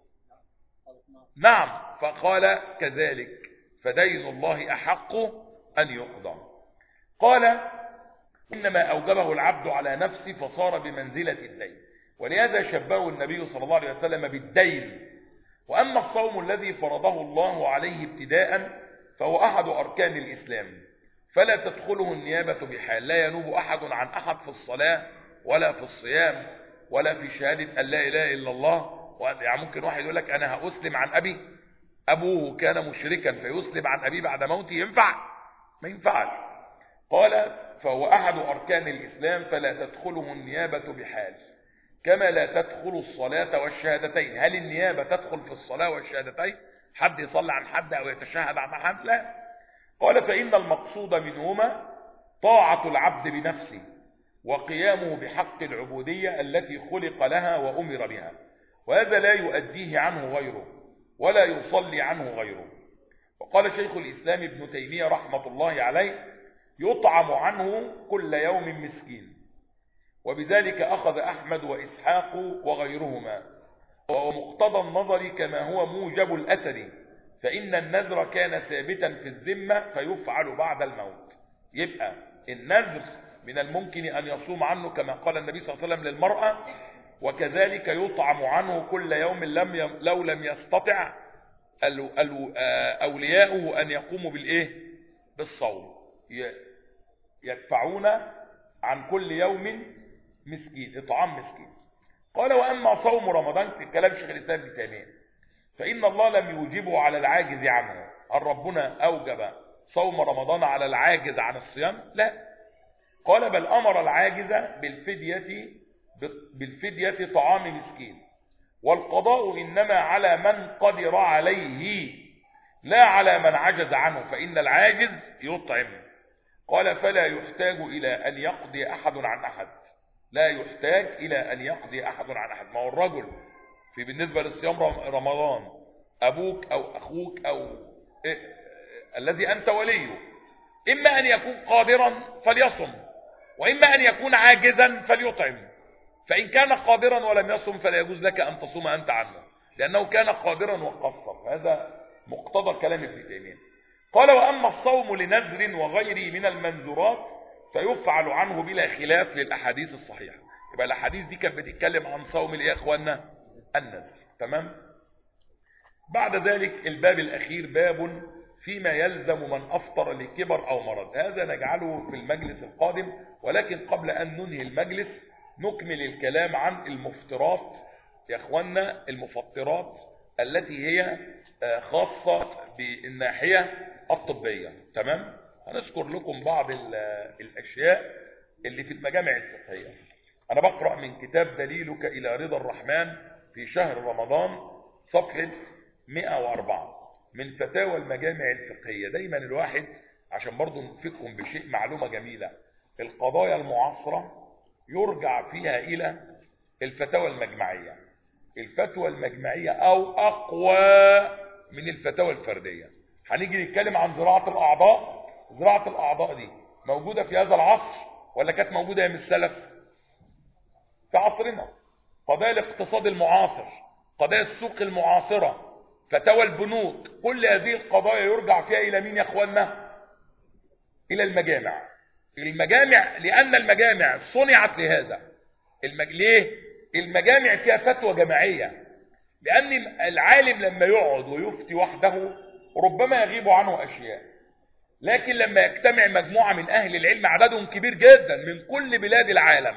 S1: نعم. فقال كذلك، فدين الله أحق أن يقضى. قال إنما أوجبه العبد على نفسه فصار بمنزلة الدين، ولهذا شبهه النبي صلى الله عليه وسلم بالدين. وأما الصوم الذي فرضه الله عليه ابتداء فهو أحد أركان الإسلام، فلا تدخله النيابة بحال. لا ينوب أحد عن أحد في الصلاة ولا في الصيام ولا في شهادة أن لا إله إلا الله. يعني ممكن واحد يقول لك أنا هأسلم عن أبي، أبوه كان مشركا فيسلم عن أبيه بعد موته، ينفع؟ ما ينفعش. قال فهو أحد أركان الإسلام فلا تدخله النيابة بحال، كما لا تدخل الصلاة والشهادتين. هل النيابة تدخل في الصلاة والشهادتين؟ حد يصلي عن حد أو يتشهد عن حد؟ لا. قال فإن المقصود منهما طاعة العبد بنفسه وقيامه بحق العبودية التي خلق لها وأمر بها، وهذا لا يؤديه عنه غيره ولا يصلي عنه غيره. وقال شيخ الإسلام ابن تيمية رحمة الله عليه يطعم عنه كل يوم مسكين، وبذلك أخذ أحمد وإسحاق وغيرهما، وهو مقتضى النظر كما هو موجب الأثر، فإن النذر كان ثابتا في الذمة فيفعل بعد الموت. يبقى النذر من الممكن أن يصوم عنه كما قال النبي صلى الله عليه وسلم للمرأة، وكذلك يطعم عنه كل يوم لم يم لو لم يستطع أولياؤه أن يقوموا بالإيه؟ بالصوم، يدفعون عن كل يوم مسكين، إطعام مسكين. قال وأما صوم رمضان في كلام شيخ الإسلام ابن تيمية فإن الله لم يوجبه على العاجز عنه. هل ربنا أوجب صوم رمضان على العاجز عن الصيام؟ لا. قال بل أمر العاجز بالفدية بالفدية طعام مسكين، والقضاء إنما على من قدر عليه لا على من عجز عنه، فإن العاجز يطعم. قال فلا يحتاج إلى أن يقضي أحد عن أحد، لا يحتاج إلى أن يقضي أحد عن أحد. ما هو الرجل في بالنسبة للصيام رمضان أبوك أو أخوك أو إيه الذي أنت وليه، إما أن يكون قادرا فليصم، وإما أن يكون عاجزا فليطعم. فإن كان قادرا ولم يصم فلا يجوز لك أن تصوم أنت عنه، لأنه كان قادرا وقصر. هذا مقتضى كلام ابن تيمية. قال وأما الصوم لنذر وغيره من المنذورات فيفعل عنه بلا خلاف للأحاديث الصحيحة. يبقى الأحاديث دي كانت بتتكلم عن صوم الإيه يا إخواننا؟ النذر. تمام. بعد ذلك الباب الأخير باب فيما يلزم من أفطر لكبر أو مرض. هذا نجعله في المجلس القادم، ولكن قبل أن ننهي المجلس نكمل الكلام عن المفطرات يا إخواننا، المفطرات التي هي خاصة بالناحية الطبية. تمام. هنذكر لكم بعض الأشياء اللي في المجامع الفقهية. أنا بقرأ من كتاب دليلك إلى رضا الرحمن في شهر رمضان صفحة مئة وأربعة من فتاوى المجامع الفقهية. دايما الواحد عشان برضو نفككم بشيء معلومة جميلة، القضايا المعاصرة يرجع فيها إلى الفتاوى المجمعية. الفتوى المجمعية أو أقوى من الفتاوى الفردية. هنيجي نتكلم عن زراعة الأعضاء. زراعة الأعضاء دي موجودة في هذا العصر ولا كانت موجودة من السلف؟ في عصرنا. قضايا الاقتصاد المعاصر، قضايا السوق المعاصرة، فتاوى البنوك، كل هذه القضايا يرجع فيها إلى مين يا أخواننا؟ إلى المجامع. المجامع لأن المجامع صنعت لهذا. المج... ليه؟ المجامع فيها فتوى جماعية، لأن العالم لما يقعد ويفتي وحده ربما يغيب عنه أشياء، لكن لما يجتمع مجموعة من أهل العلم عددهم كبير جدا من كل بلاد العالم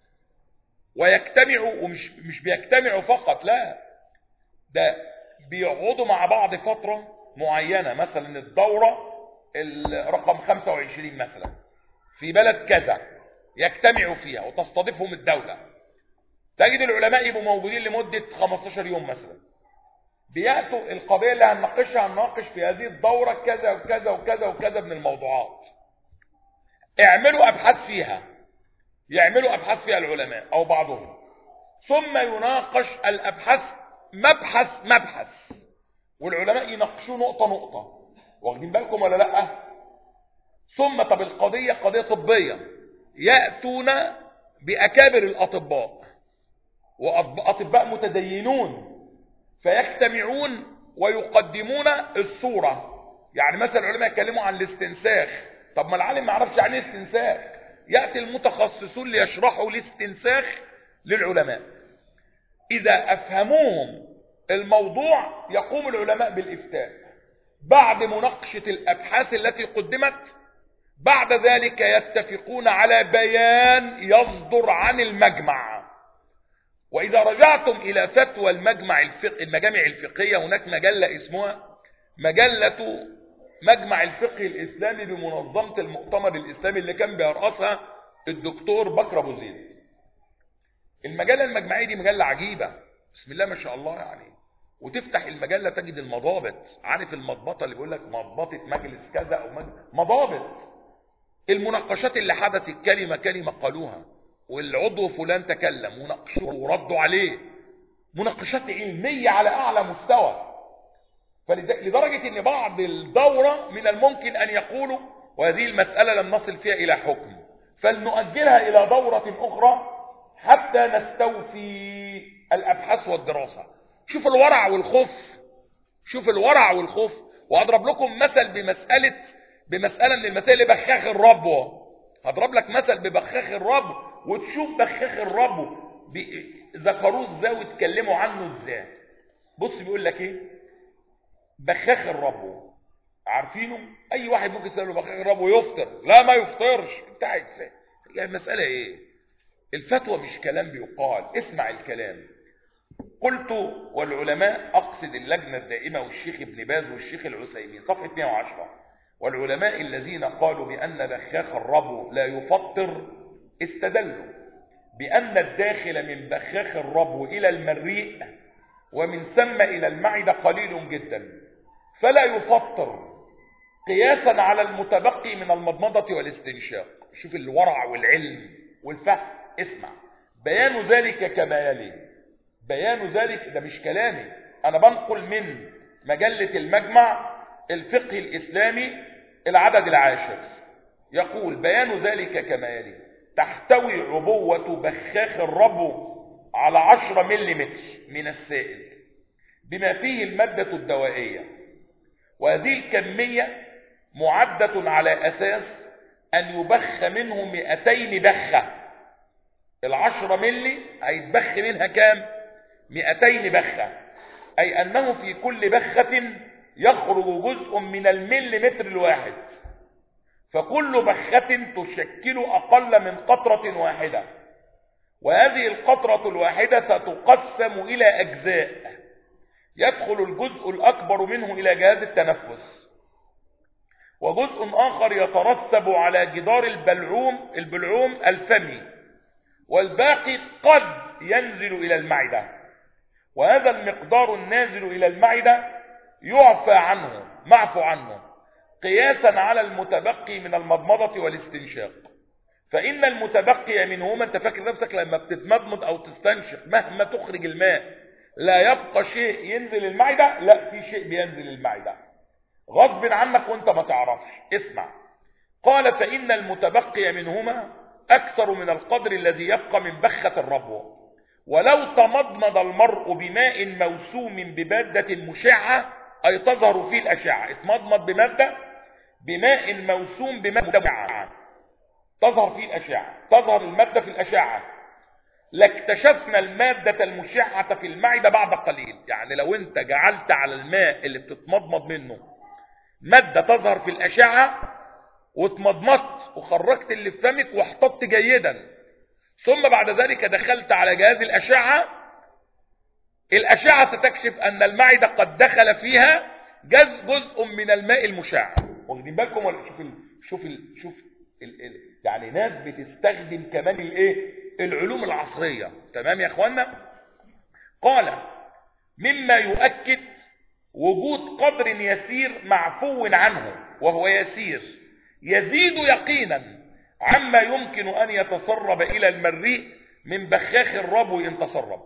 S1: ويجتمعوا، ومش مش بيجتمعوا فقط، لا، ده بيقعدوا مع بعض فترة معينة، مثلا الدورة الرقم خمسة وعشرين مثلا في بلد كذا يجتمعوا فيها وتستضيفهم الدولة، تجد العلماء يبقوا موجودين لمدة خمستاشر يوم مثلا، بيأتوا القضية اللي هنناقشها هنناقش في هذه الدورة كذا وكذا وكذا وكذا من الموضوعات، اعملوا أبحاث فيها، يعملوا أبحاث فيها العلماء أو بعضهم، ثم يناقش الأبحاث مبحث مبحث، والعلماء يناقشوا نقطة نقطة، واخدين بالكم ولا لأ؟ ثم طب القضية قضية طبية، يأتون بأكابر الأطباء وأطباء متدينون فيجتمعون ويقدمون الصورة. يعني مثلا العلماء يتكلموا عن الاستنساخ، طب ما العالم ما يعرفش يعني ايه استنساخ، يأتي المتخصصون ليشرحوا الاستنساخ للعلماء، إذا أفهموهم الموضوع يقوم العلماء بالإفتاء بعد مناقشة الأبحاث التي قدمت، بعد ذلك يتفقون على بيان يصدر عن المجمع. وإذا رجعتم إلى فتوى المجمع الفقه المجامع الفقهية، هناك مجلة اسمها مجلة مجمع الفقه الإسلامي بمنظمة المؤتمر الإسلامي اللي كان بيرأسها الدكتور بكر أبو زيد. المجلة المجمعية دي مجلة عجيبة بسم الله ما شاء الله يعني، وتفتح المجلة تجد المضابط، عارف المضبطة اللي بيقول لك مضبطة مجلس كذا أو مجلس مضابط، المناقشات اللي حدثت كلمة كلمة قالوها، والعضو فلان تكلم وناقشوه وردوا عليه، مناقشات علمية على أعلى مستوى. فلدرجة ان بعض الدورة من الممكن ان يقولوا وهذه المسألة لم نصل فيها الى حكم فلنؤجلها الى دورة اخرى حتى نستوفي الابحاث والدراسة. شوف الورع والخوف، شوف الورع والخوف. وهضرب لكم مثل بمسألة بمسألة من المسائل اللي بخاخ الرب، هضرب لك مثل ببخاخ الرب وتشوف بخاخ الرب ذكروه ازاي واتكلموا عنه ازاي. بص بيقول لك ايه بخاخ الرب، عارفينه؟ اي واحد ممكن يسأله بخاخ الرب ويفطر، لا ما يفطرش، انت عايز يعني المسألة ايه؟ الفتوى مش كلام بيقال، اسمع الكلام. قلت والعلماء، اقصد اللجنة الدائمة والشيخ ابن باز والشيخ العثيمين، صفحة مئة وعشرة، والعلماء الذين قالوا بأن بخاخ الرب لا يفطر استدلوا بأن الداخل من بخاخ الرب إلى المريء ومن ثم إلى المعدة قليل جدا فلا يفطر، قياسا على المتبقي من المضمضة والاستنشاق. شوف الورع والعلم والفهم. اسمع بيان ذلك كما يلي. بيان ذلك ده مش كلامي، أنا بنقل من مجلة المجمع الفقه الإسلامي العدد العاشر، يقول بيان ذلك كما يلي: تحتوي عبوة بخاخ الرب على عشرة مليمتر من السائل بما فيه المادة الدوائية، وهذه الكمية معدة على أساس أن يبخ منه مئتين بخة. العشرة ملي هيتبخ منها كام؟ مئتين بخة، أي أنه في كل بخة يخرج جزء من المليمتر الواحد، فكل بخة تشكل أقل من قطرة واحدة، وهذه القطرة الواحدة ستقسم إلى أجزاء يدخل الجزء الأكبر منه إلى جهاز التنفس، وجزء آخر يترسب على جدار البلعوم البلعوم الفمي، والباقي قد ينزل إلى المعدة. وهذا المقدار النازل إلى المعدة يعفى عنه معفو عنه قياسا على المتبقي من المضمضة والاستنشاق، فإن المتبقي منهما، انت فاكر نفسك لما بتتمضمض أو تستنشق مهما تخرج الماء لا يبقى شيء ينزل المعدة، لا في شيء بينزل المعدة غصب عنك وانت ما تعرفش. اسمع، قال فإن المتبقي منهما أكثر من القدر الذي يبقى من بخة الربو، ولو تمضمض المرء بماء موسوم بمادة مشعة أي تظهر فيه الأشعة، اتمضمض بمادة بماء موسوم بمادة مشعة تظهر فيه الأشعة، تظهر المادة في الأشعة، لاكتشفنا المادة المشعة في المعدة بعد قليل. يعني لو انت جعلت على الماء اللي بتتمضمض منه مادة تظهر في الأشعة واتمضمضت وخرجت اللي في فمك واحتطت جيدا، ثم بعد ذلك دخلت على جهاز الأشعة، الأشعة ستكشف أن المعدة قد دخل فيها جزء من الماء المشع. واخدين بالكم ولا؟ شوف ال شوف ال شوف ال ال يعني ناس بتستخدم كمان الايه العلوم العصرية. تمام يا اخوانا؟ قال مما يؤكد وجود قدر يسير معفو عنه، وهو يسير يزيد يقينا عما يمكن أن يتسرب إلى المريء من بخاخ الربو إن تسرب.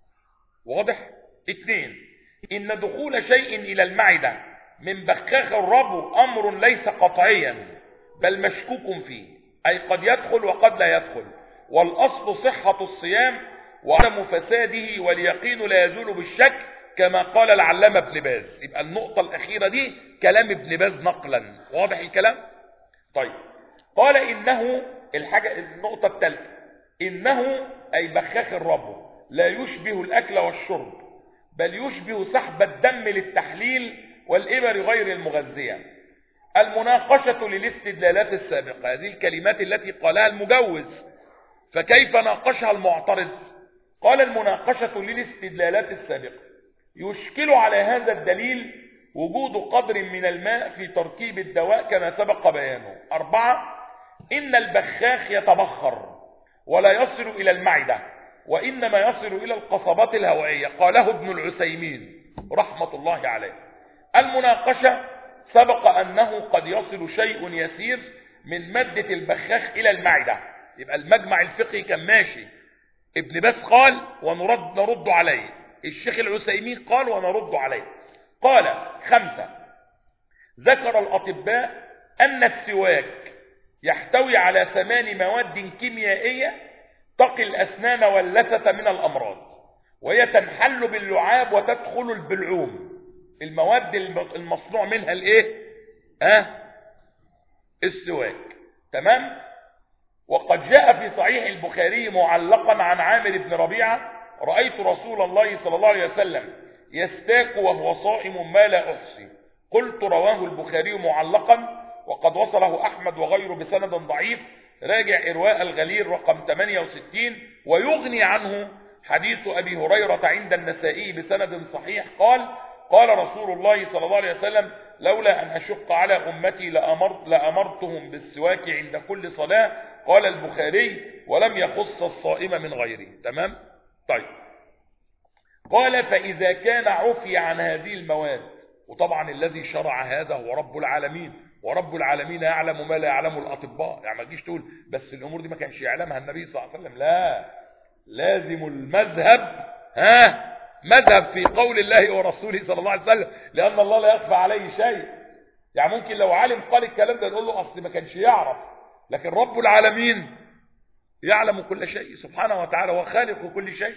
S1: واضح؟ اثنين، إن دخول شيء إلى المعدة من بخاخ الربو أمر ليس قطعيا بل مشكوك فيه، أي قد يدخل وقد لا يدخل، والأصل صحة الصيام وعدم فساده، واليقين لا يزول بالشك كما قال العلامة ابن باز. يبقى النقطة الأخيرة دي كلام ابن باز نقلا. واضح الكلام؟ طيب، قال إنه الحاجة النقطة الثالثة، إنه أي بخاخ الربو لا يشبه الأكل والشرب، بل يشبه سحب الدم للتحليل والإبر غير المغذية. المناقشة للاستدلالات السابقة، هذه الكلمات التي قالها المجوز، فكيف ناقشها المعترض؟ قال المناقشة للاستدلالات السابقة يشكل على هذا الدليل وجود قدر من الماء في تركيب الدواء كما سبق بيانه. أربعة، إن البخاخ يتبخر ولا يصل إلى المعدة، وإنما يصل إلى القصبات الهوائية، قاله ابن العثيمين رحمة الله عليه. المناقشة سبق أنه قد يصل شيء يسير من مادة البخاخ إلى المعدة. يبقى المجمع الفقهي كان ماشي، ابن باز قال ونرد نرد عليه، الشيخ العثيمين قال ونرد عليه. قال خمسة، ذكر الأطباء أن السواك يحتوي على ثمان مواد كيميائية تقي الأسنان واللثة من الأمراض، وهي تنحل باللعاب وتدخل البلعوم. المواد المصنوع منها الايه؟ ها؟ السواك. تمام؟ وقد جاء في صحيح البخاري معلقا عن عامر بن ربيعة: رأيت رسول الله صلى الله عليه وسلم يستاك وهو صائم ما لا أحصي. قلت رواه البخاري معلقا، وقد وصله أحمد وغيره بسند ضعيف، راجع إرواء الغليل رقم ثمانية وستين. ويغني عنه حديث أبي هريرة عند النسائي بسند صحيح قال: قال رسول الله صلى الله عليه وسلم: لولا أن أشق على أمتي لأمرت لأمرتهم بالسواك عند كل صلاة. قال البخاري: ولم يخص الصائم من غيره. تمام؟ طيب، قال: فإذا كان عفي عن هذه المواد، وطبعا الذي شرع هذا هو رب العالمين، ورب العالمين يعلم ما لا يعلمه الأطباء. يعني ما تجيش تقول بس الأمور دي ما كانش يعلمها النبي صلى الله عليه وسلم، لا، لازم المذهب ها مذهب في قول الله ورسوله صلى الله عليه وسلم، لأن الله لا يخفى عليه شيء. يعني ممكن لو عالم قال الكلام ده نقول له أصل ما كانش يعرف، لكن رب العالمين يعلم كل شيء سبحانه وتعالى وخالق كل شيء.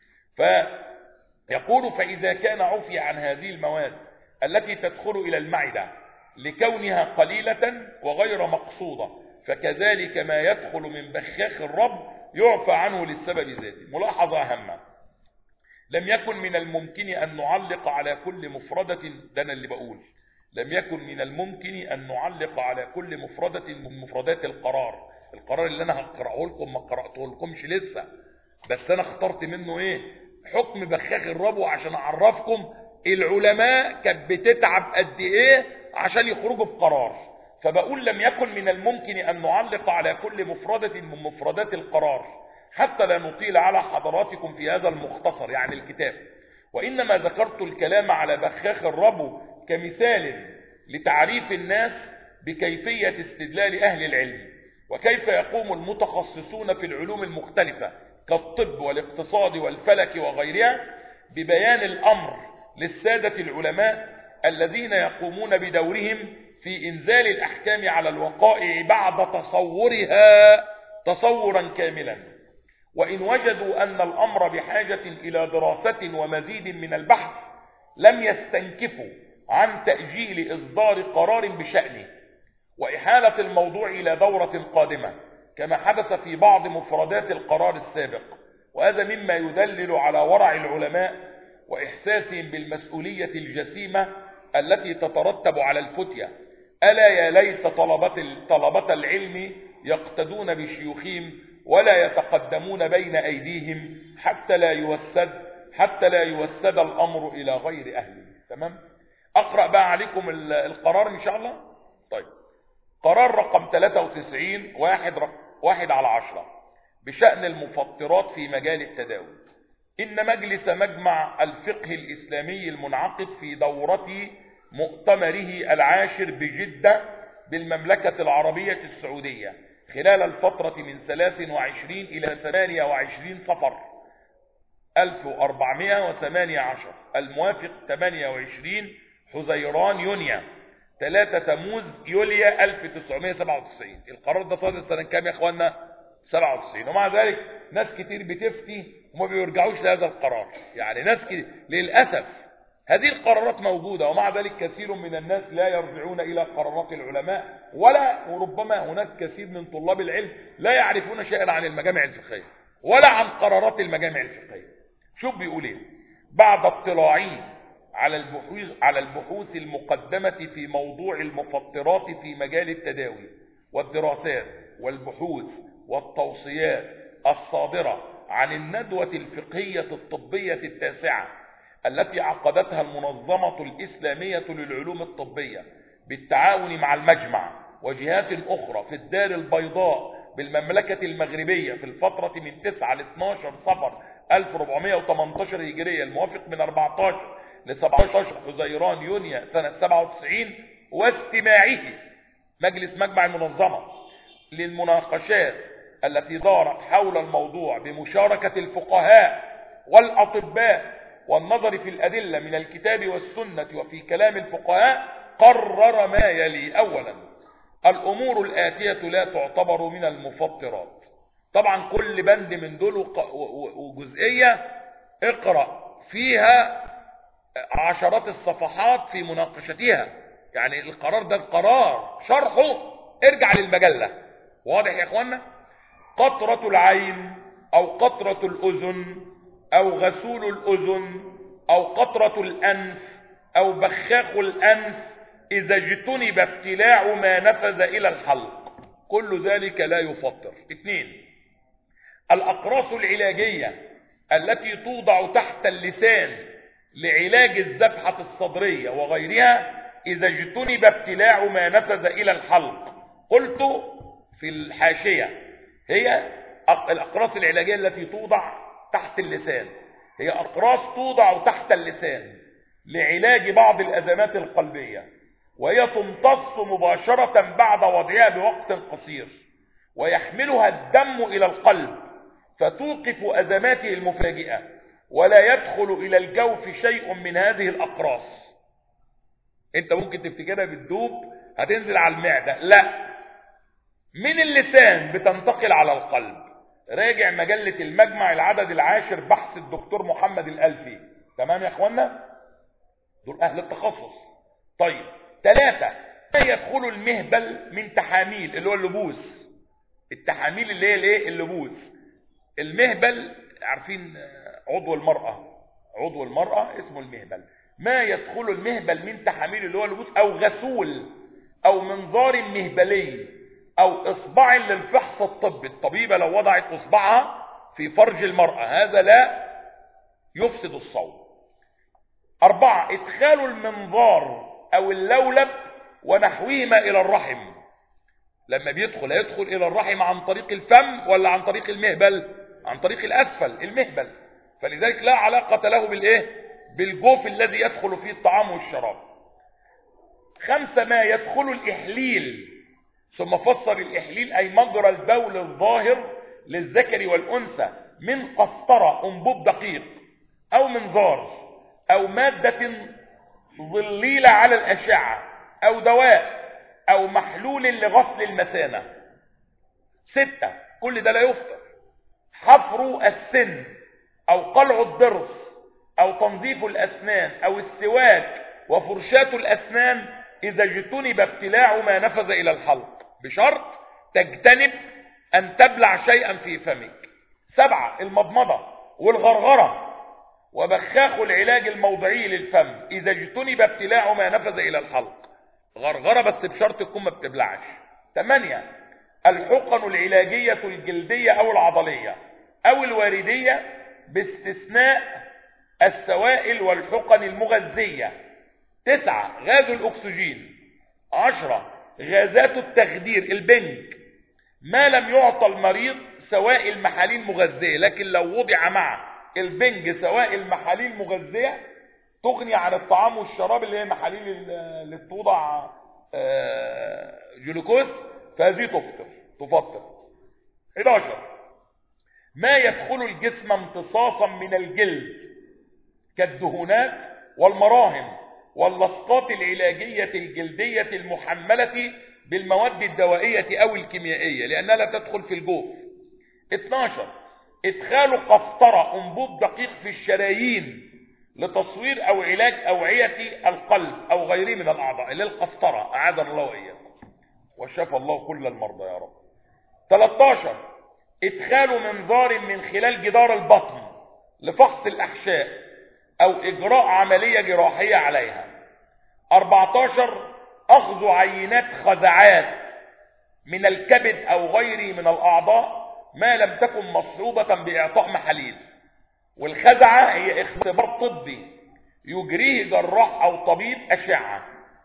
S1: فيقول: فإذا كان عفي عن هذه المواد التي تدخل إلى المعدة لكونها قليلة وغير مقصودة، فكذلك ما يدخل من بخاخ الرب يعفى عنه للسبب ذاته. ملاحظة هامة: لم يكن من الممكن أن نعلق على كل مفردة، ده أنا اللي بقول، لم يكن من الممكن أن نعلق على كل مفردة من مفردات القرار. القرار اللي أنا هقرأه لكم ما قرأته لكمش لسه، بس أنا اخترت منه إيه؟ حكم بخاخ الربو، عشان أعرفكم العلماء كانت بتتعب قد إيه عشان يخرجوا بقرار. فبقول لم يكن من الممكن أن نعلق على كل مفردة من مفردات القرار حتى لا نطيل على حضراتكم في هذا المختصر، يعني الكتاب، وإنما ذكرت الكلام على بخاخ الربو كمثال لتعريف الناس بكيفية استدلال أهل العلم، وكيف يقوم المتخصصون في العلوم المختلفة كالطب والاقتصاد والفلك وغيرها ببيان الأمر للسادة العلماء الذين يقومون بدورهم في إنزال الأحكام على الوقائع بعد تصورها تصورا كاملا. وإن وجدوا أن الأمر بحاجة إلى دراسة ومزيد من البحث لم يستنكفوا عن تأجيل إصدار قرار بشأنه وإحالة الموضوع إلى دورة قادمة كما حدث في بعض مفردات القرار السابق. وهذا مما يدلل على ورع العلماء وإحساسهم بالمسؤولية الجسيمة التي تترتب على الفتية. ألا يا ليت طلبة طلبة العلم يقتدون بشيوخهم ولا يتقدمون بين أيديهم حتى لا يوسد حتى لا يوسد الأمر إلى غير أهله. تمام؟ أقرأ بقى عليكم القرار إن شاء الله. طيب، قرار رقم ثلاثة وتسعين واحد, واحد على عشرة بشأن المفطرات في مجال التداول. إن مجلس مجمع الفقه الإسلامي المنعقد في دورة مؤتمره العاشر بجدة بالمملكة العربية السعودية خلال الفترة من ثلاث وعشرين إلى ثمانية وعشرين صفر ألف وأربعمائة وثمانية عشر الموافق ثمانية وعشرين حزيران يونيو ثلاثة تموز يوليو ألف وتسعمائة وسبعة وتسعين. القرار ده صادر سنة كام يا اخوانا؟ سبعة وتسعين. ومع ذلك ناس كتير بتفتي وما بيرجعوش لهذا القرار. يعني ناس كتير للأسف هذه القرارات موجودة ومع ذلك كثير من الناس لا يرجعون إلى قرارات العلماء، ولا وربما هناك كثير من طلاب العلم لا يعرفون شيئا عن المجامع الفقهية ولا عن قرارات المجامع الفقهية. شوف بيقول ايه: بعد اطلاعي على البحوث على البحوث المقدمة في موضوع المفطرات في مجال التداوي والدراسات والبحوث والتوصيات الصادرة عن الندوة الفقهية الطبية التاسعة التي عقدتها المنظمة الإسلامية للعلوم الطبية بالتعاون مع المجمع وجهات أخرى في الدار البيضاء بالمملكة المغربية في الفترة من تسعة ل اثناشر صفر ألف وأربعمائة وثمانية عشر هجرية الموافق من أربعة عشر ل سبعة عشر حزيران يونيو سنة سبعة وتسعين، واستماعه مجلس مجمع المنظمة للمناقشات التي دارت حول الموضوع بمشاركة الفقهاء والأطباء والنظر في الأدلة من الكتاب والسنة وفي كلام الفقهاء، قرر ما يلي: أولا، الأمور الآتية لا تعتبر من المفطرات. طبعا كل بند من دول وجزئية اقرأ فيها عشرات الصفحات في مناقشتها. يعني القرار ده القرار شرحه ارجع للمجلة. واضح يا اخوانا؟ قطرة العين او قطرة الاذن او غسول الاذن او قطرة الانف او بخاخ الانف اذا اجتنب ابتلاع ما نفذ الى الحلق كل ذلك لا يفطر. اثنين، الاقراص العلاجية التي توضع تحت اللسان لعلاج الذبحة الصدرية وغيرها اذا اجتنب ابتلاع ما نفذ الى الحلق. قلت في الحاشية هي الاقراص العلاجية التي توضع تحت اللسان هي اقراص توضع تحت اللسان لعلاج بعض الازمات القلبية، وهي تمتص مباشرة بعد وضعها بوقت قصير ويحملها الدم الى القلب فتوقف ازماته المفاجئة، ولا يدخل الى الجوف شيء من هذه الاقراص. انت ممكن تفتكرها بتدوب هتنزل على المعدة، لا، من اللسان بتنتقل على القلب. راجع مجلة المجمع العدد العاشر بحث الدكتور محمد الألفي. تمام يا اخوانا؟ دول اهل التخصص. طيب، ثلاثة، ما يدخل المهبل من تحاميل اللي هو اللبوس. التحاميل اللي هي الايه؟ اللبوس. المهبل عارفين عضو المرأة، عضو المرأة اسمه المهبل. ما يدخل المهبل من تحاميل اللي هو اللبوس او غسول او منظار مهبلي او اصبع للفحص الطبي. الطبيبة لو وضعت اصبعها في فرج المرأة هذا لا يفسد الصوم. اربعة، ادخال المنظار او اللولب ونحوهما الى الرحم. لما بيدخل يدخل الى الرحم عن طريق الفم ولا عن طريق المهبل؟ عن طريق الاسفل، المهبل. فلذلك لا علاقة له بالايه؟ بالجوف الذي يدخل فيه الطعام والشراب. خمسة، ما يدخل الاحليل. ثم فسر الاحليل اي مجرى البول الظاهر للذكر والانثى من قسطرة انبوب دقيق أو منظار أو مادة ظليلة على الأشعة أو دواء أو محلول لغسل المثانة. ستة، كل ده لا يفطر. حفر السن أو قلع الضرس أو تنظيف الأسنان أو السواك وفرشاة الأسنان إذا اجتنب ابتلاع ما نفذ إلى الحلق، بشرط تجتنب أن تبلع شيئا في فمك. سبعة، المضمضة والغرغرة وبخاخ العلاج الموضعي للفم إذا اجتنب ابتلاع ما نفذ إلى الحلق، غرغرة بس بشرط تكون ما بتبلعش. ثمانية، الحقن العلاجية الجلدية أو العضلية أو الواردية باستثناء السوائل والحقن المغذية. تسعة، غاز الأكسجين. عشرة، غازات التخدير البنج ما لم يعطى المريض سوائل محاليل مغذية، لكن لو وضع مع البنج سوائل محاليل مغذية تغني عن الطعام والشراب اللي هي محاليل اللي بتوضع جلوكوز، فهذه تفطر تفطر. حداشر، ما يدخل الجسم امتصاصا من الجلد كالدهونات والمراهم واللصقات العلاجية الجلدية المحملة بالمواد الدوائية أو الكيميائية لأنها لا تدخل في الجوف. اثناشر، إدخال قسطرة أنبوب دقيق في الشرايين لتصوير أو علاج أوعية القلب أو غيره من الأعضاء، اللي القسطرة أعاذنا الله وإياكم وشفى الله كل المرضى يا رب. ثلاثة عشر، إدخال منظار من خلال جدار البطن لفحص الأحشاء أو إجراء عملية جراحية عليها. أربعة عشر، أخذ عينات خزعات من الكبد أو غيره من الأعضاء ما لم تكن مصحوبة بإعطاء محاليل. والخزعة هي اختبار طبي يجريه جراح أو طبيب أشعة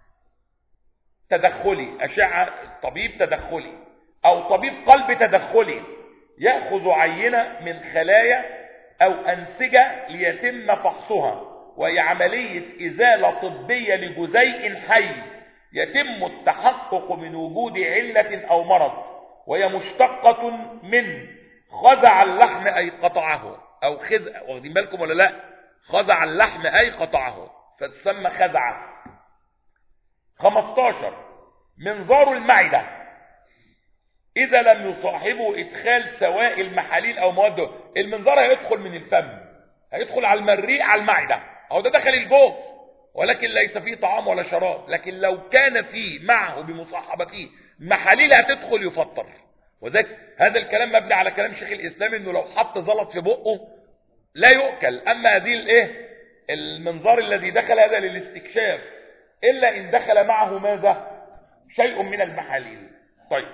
S1: تدخلي، أشعة طبيب تدخلي أو طبيب قلب تدخلي، يأخذ عينة من خلايا أو أنسجة ليتم فحصها، وهي عملية إزالة طبية لجزيء حي يتم التحقق من وجود علة أو مرض، وهي مشتقة من خزع اللحم أي قطعه، أو خزع، واخدين بالكم ولا لا؟ خزع اللحم أي قطعه فتسمى خزعة. خمسة عشر، منظار المعدة إذا لم يصاحبه إدخال سوائل محاليل أو مواد. المنظار هيدخل من الفم، هيدخل على المريء على المعدة، أو ده دخل الجوف ولكن ليس فيه طعام ولا شراب، لكن لو كان فيه معه بمصاحبته محاليل هتدخل يفطر. وذلك هذا الكلام مبني على كلام شيخ الإسلام انه لو حط زلط في بقه لا يؤكل. اما هذه الايه المنظار الذي دخل هذا للاستكشاف الا ان دخل معه ماذا؟ شيء من المحاليل. طيب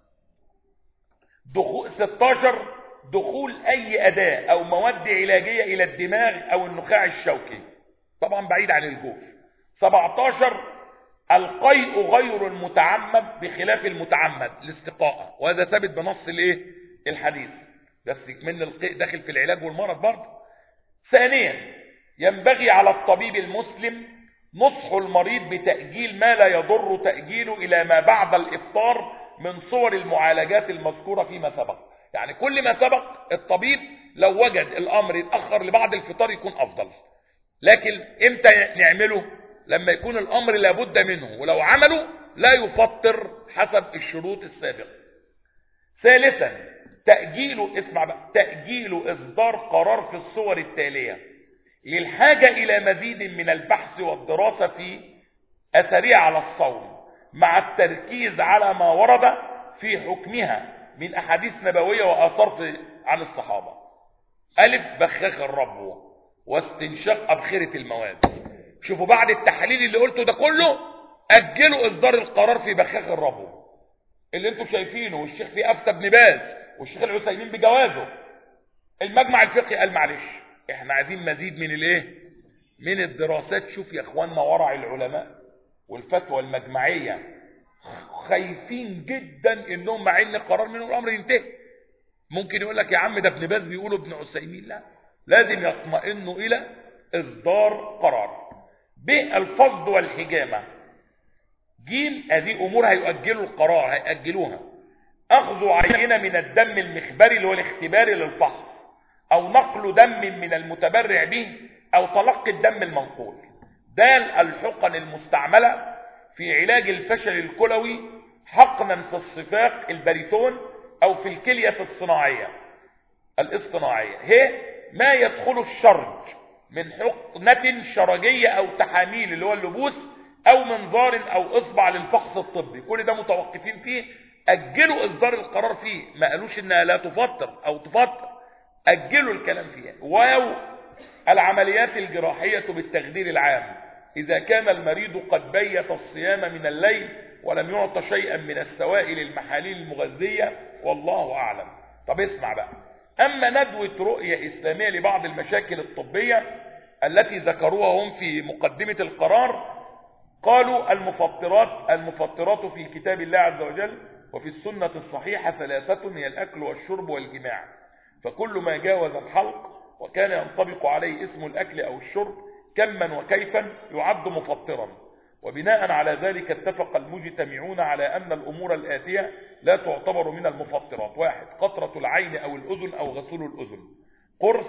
S1: دخول ستة عشر، دخول اي اداة او مواد علاجية الى الدماغ او النخاع الشوكي، طبعا بعيد عن الجوف. سبعة عشر، القيء غير المتعمد بخلاف المتعمد، الاستقاء، وهذا ثابت بنص الايه الحديث، بس من القيء داخل في العلاج والمرض برضه. ثانيا، ينبغي على الطبيب المسلم نصح المريض بتأجيل ما لا يضر تأجيله الى ما بعد الافطار من صور المعالجات المذكورة فيما سبق. يعني كل ما سبق الطبيب لو وجد الامر يتأخر لبعد الفطار يكون افضل، لكن امتى نعمله؟ لما يكون الامر لابد منه، ولو عمله لا يفطر حسب الشروط السابقة. ثالثا، تأجيل، اسمع بقى، تأجيل اصدار قرار في الصور التالية للحاجة الى مزيد من البحث والدراسة في اثرها على الصوم، مع التركيز على ما ورد في حكمها من احاديث نبوية واثار عن الصحابة. الف، بخاخ الربو واستنشاق ابخرة المواد. شوفوا بعد التحليل اللي قلته ده كله اجلوا اصدار القرار في بخاخ الربو اللي انتم شايفينه، والشيخ فيه افتى ابن باز والشيخ العثيمين بجوازه. المجمع الفقهي قال معلش احنا عايزين مزيد من الايه من الدراسات. شوف يا اخواننا ورع العلماء والفتوى المجمعية خايفين جدا انهم مع ان قرار منهم الامر ينتهي. ممكن يقول لك يا عم ده ابن باز بيقولوا ابن عثيمين، لا، لازم يطمئنوا الى اصدار قرار. ب، الفض والحجامة. ج، هذه امور هيؤجلوا القرار، هيأجلوها. اخذ عينة من الدم المخبري اللي هو الاختباري للفحص، أو نقل دم من المتبرع به أو تلقي الدم المنقول. دال الحقن المستعملة في علاج الفشل الكلوي حقنا في الصفاق البريتون أو في الكلية الصناعية الاصطناعية. هي ما يدخل الشرج من حقنة شرجية أو تحاميل اللي هو اللبوس أو منظار أو إصبع للفحص الطبي. كل ده متوقفين فيه، أجلوا إصدار القرار فيه، ما قالوش إنها لا تفطر أو تفطر، أجلوا الكلام فيها. واو العمليات الجراحية بالتخدير العام إذا كان المريض قد بيت الصيام من الليل ولم يعطى شيئا من السوائل المحاليل المغذية، والله أعلم. طب اسمع بقى. أما ندوة رؤية إسلامية لبعض المشاكل الطبية التي ذكروها هم في مقدمة القرار، قالوا المفطرات المفطرات في كتاب الله عز وجل وفي السنة الصحيحة ثلاثة هي الأكل والشرب والجماع، فكل ما جاوز الحلق وكان ينطبق عليه اسم الأكل أو الشرب كما وكيفا يعد مفطرا. وبناء على ذلك اتفق المجتمعون على أن الأمور الآتية لا تعتبر من المفطرات: واحد، قطرة العين أو الأذن أو غسول الأذن، قرص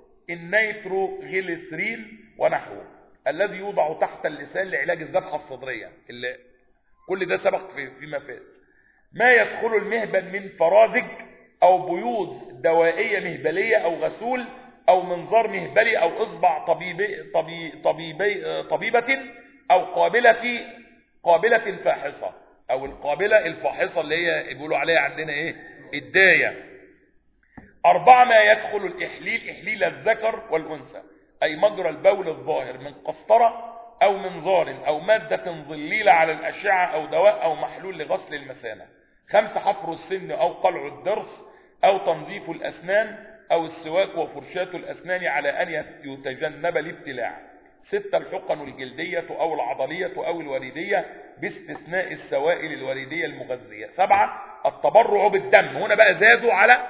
S1: النيتروغليسرين ونحوه الذي يوضع تحت اللسان لعلاج الذبحة الصدرية، اللي كل ده سبق في فيما فات. ما يدخل المهبل من فرازج أو بيوض دوائية مهبلية أو غسول أو منظار مهبلي أو إصبع طبيبي طبي طبيبي طبيبة أو قابلة قابلة فاحصة أو القابلة الفاحصة اللي هي يقولوا عليها عندنا إيه الداية. أربعة، ما يدخل الإحليل إحليل الذكر والأنثى أي مجرى البول الظاهر من قسطرة أو منظار أو مادة ظليلة على الأشعة أو دواء أو محلول لغسل المثانة. خمسة، حفر السن أو قلع الضرس أو تنظيف الأسنان أو السواك وفرشاة الأسنان على أن يتجنب الابتلاع. ستة، الحقن الجلدية أو العضلية أو الوريدية باستثناء السوائل الوريدية المغذية. سبعة، التبرع بالدم. هنا بقى زادوا على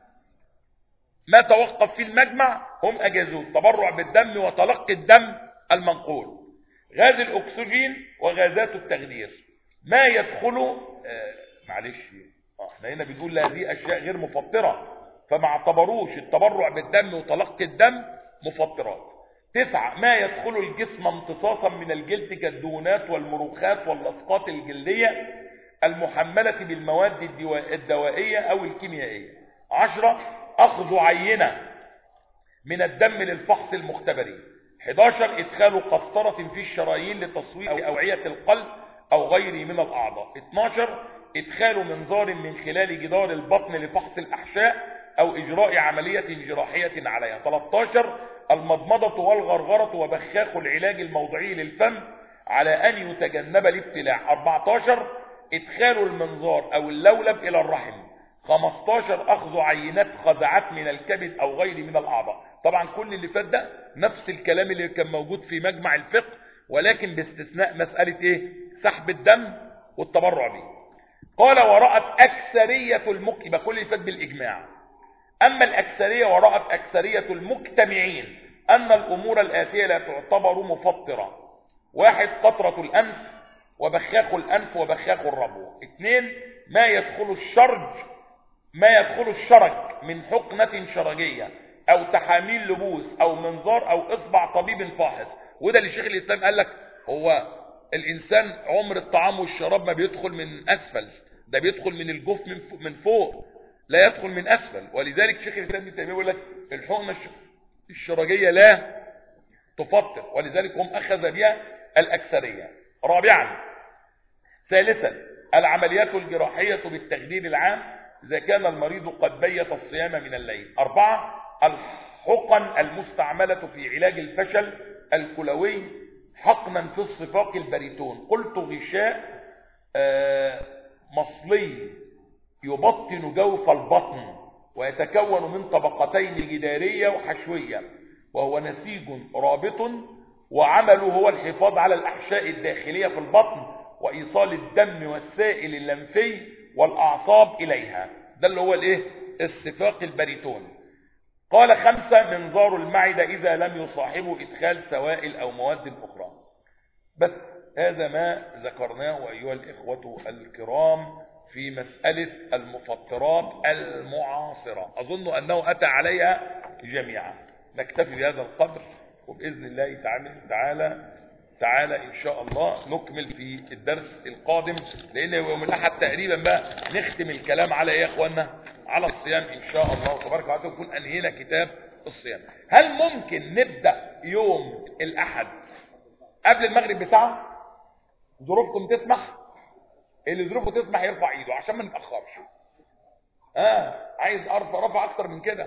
S1: ما توقف في المجمع، هم أجازوه التبرع بالدم وتلقي الدم المنقول. غاز الأكسجين وغازات التخدير. ما يدخل آه معلش احنا هنا بنقول هذه أشياء غير مفطرة، فما اعتبروش التبرع بالدم وتلقي الدم مفطرات. تسعة، ما يدخل الجسم امتصاصا من الجلد كالدهونات والمروخات واللصقات الجلدية المحملة بالمواد الدوائية أو الكيميائية. عشرة، أخذ عينة من الدم للفحص المختبري. حداشر، إدخال قسطرة في الشرايين لتصوير أوعية القلب أو غيره من الأعضاء. اتناشر، إدخال منظار من خلال جدار البطن لفحص الأحشاء أو إجراء عملية جراحية عليها. تلتاشر، المضمضة والغرغرة وبخاخ العلاج الموضعي للفم على أن يتجنب الابتلاع. أربعتاشر، إدخال المنظار أو اللولب إلى الرحم. خمستاشر، أخذ عينات خزعات من الكبد أو غيره من الأعضاء. طبعا كل اللي فات ده نفس الكلام اللي كان موجود في مجمع الفقه، ولكن باستثناء مسألة إيه؟ سحب الدم والتبرع به. قال ورأت أكثرية المك يبقى كل اللي فات بالإجماع. أما الأكثرية ورأت أكثرية المجتمعين أن الأمور الآتية لا تعتبر مفطرة: واحد، قطرة الأنف وبخاخ الأنف وبخاخ الربو. اثنين، ما يدخل الشرج ما يدخل الشرج من حقنة شرجية أو تحاميل لبوس أو منظار أو إصبع طبيب فاحص. وده اللي شيخ الإسلام قال لك هو الإنسان عمر الطعام والشراب ما بيدخل من أسفل، ده بيدخل من الجوف من فوق، لا يدخل من أسفل. ولذلك شيخ الإسلام ابن تيمية يقول لك الحقنة الشرجية لا تفطر، ولذلك هم أخذ بها الأكثرية. رابعا، ثالثا، العمليات الجراحية بالتخدير العام إذا كان المريض قد بيت الصيام من الليل. أربعة، الحقن المستعملة في علاج الفشل الكلوي حقنا في الصفاق البريتون. قلت غشاء آه مصلي يبطن جوف البطن ويتكون من طبقتين جدارية وحشوية، وهو نسيج رابط وعمله هو الحفاظ على الأحشاء الداخلية في البطن وإيصال الدم والسائل اللمفي والأعصاب إليها. ده اللي هو الايه الصفاق البريتون. قال خمسة، منظار المعدة إذا لم يصاحبه إدخال سوائل أو مواد أخرى. بس هذا ما ذكرناه أيها الإخوة الكرام في مسألة المفطرات المعاصرة، أظن أنه أتى عليها جميعا. نكتفي بهذا القدر، وبإذن الله تعالى تعالى تعالى إن شاء الله نكمل في الدرس القادم، لأن يوم الأحد تقريبا بقى نختم الكلام على إيه يا إخوانا؟ على الصيام إن شاء الله تبارك وتعالى، نكون أنهينا كتاب الصيام. هل ممكن نبدأ يوم الأحد قبل المغرب بساعة؟ ظروفكم تسمح؟ اللي ظروفه تسمح يرفع ايده عشان ما نتأخرش. اه عايز ارفع رفع اكتر من كده؟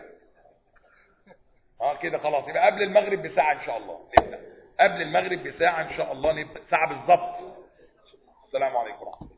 S1: اه كده خلاص، يبقى قبل المغرب بساعة ان شاء الله نبدأ، قبل المغرب بساعة ان شاء الله نبدأ، ساعة بالظبط. السلام عليكم ورحمة الله.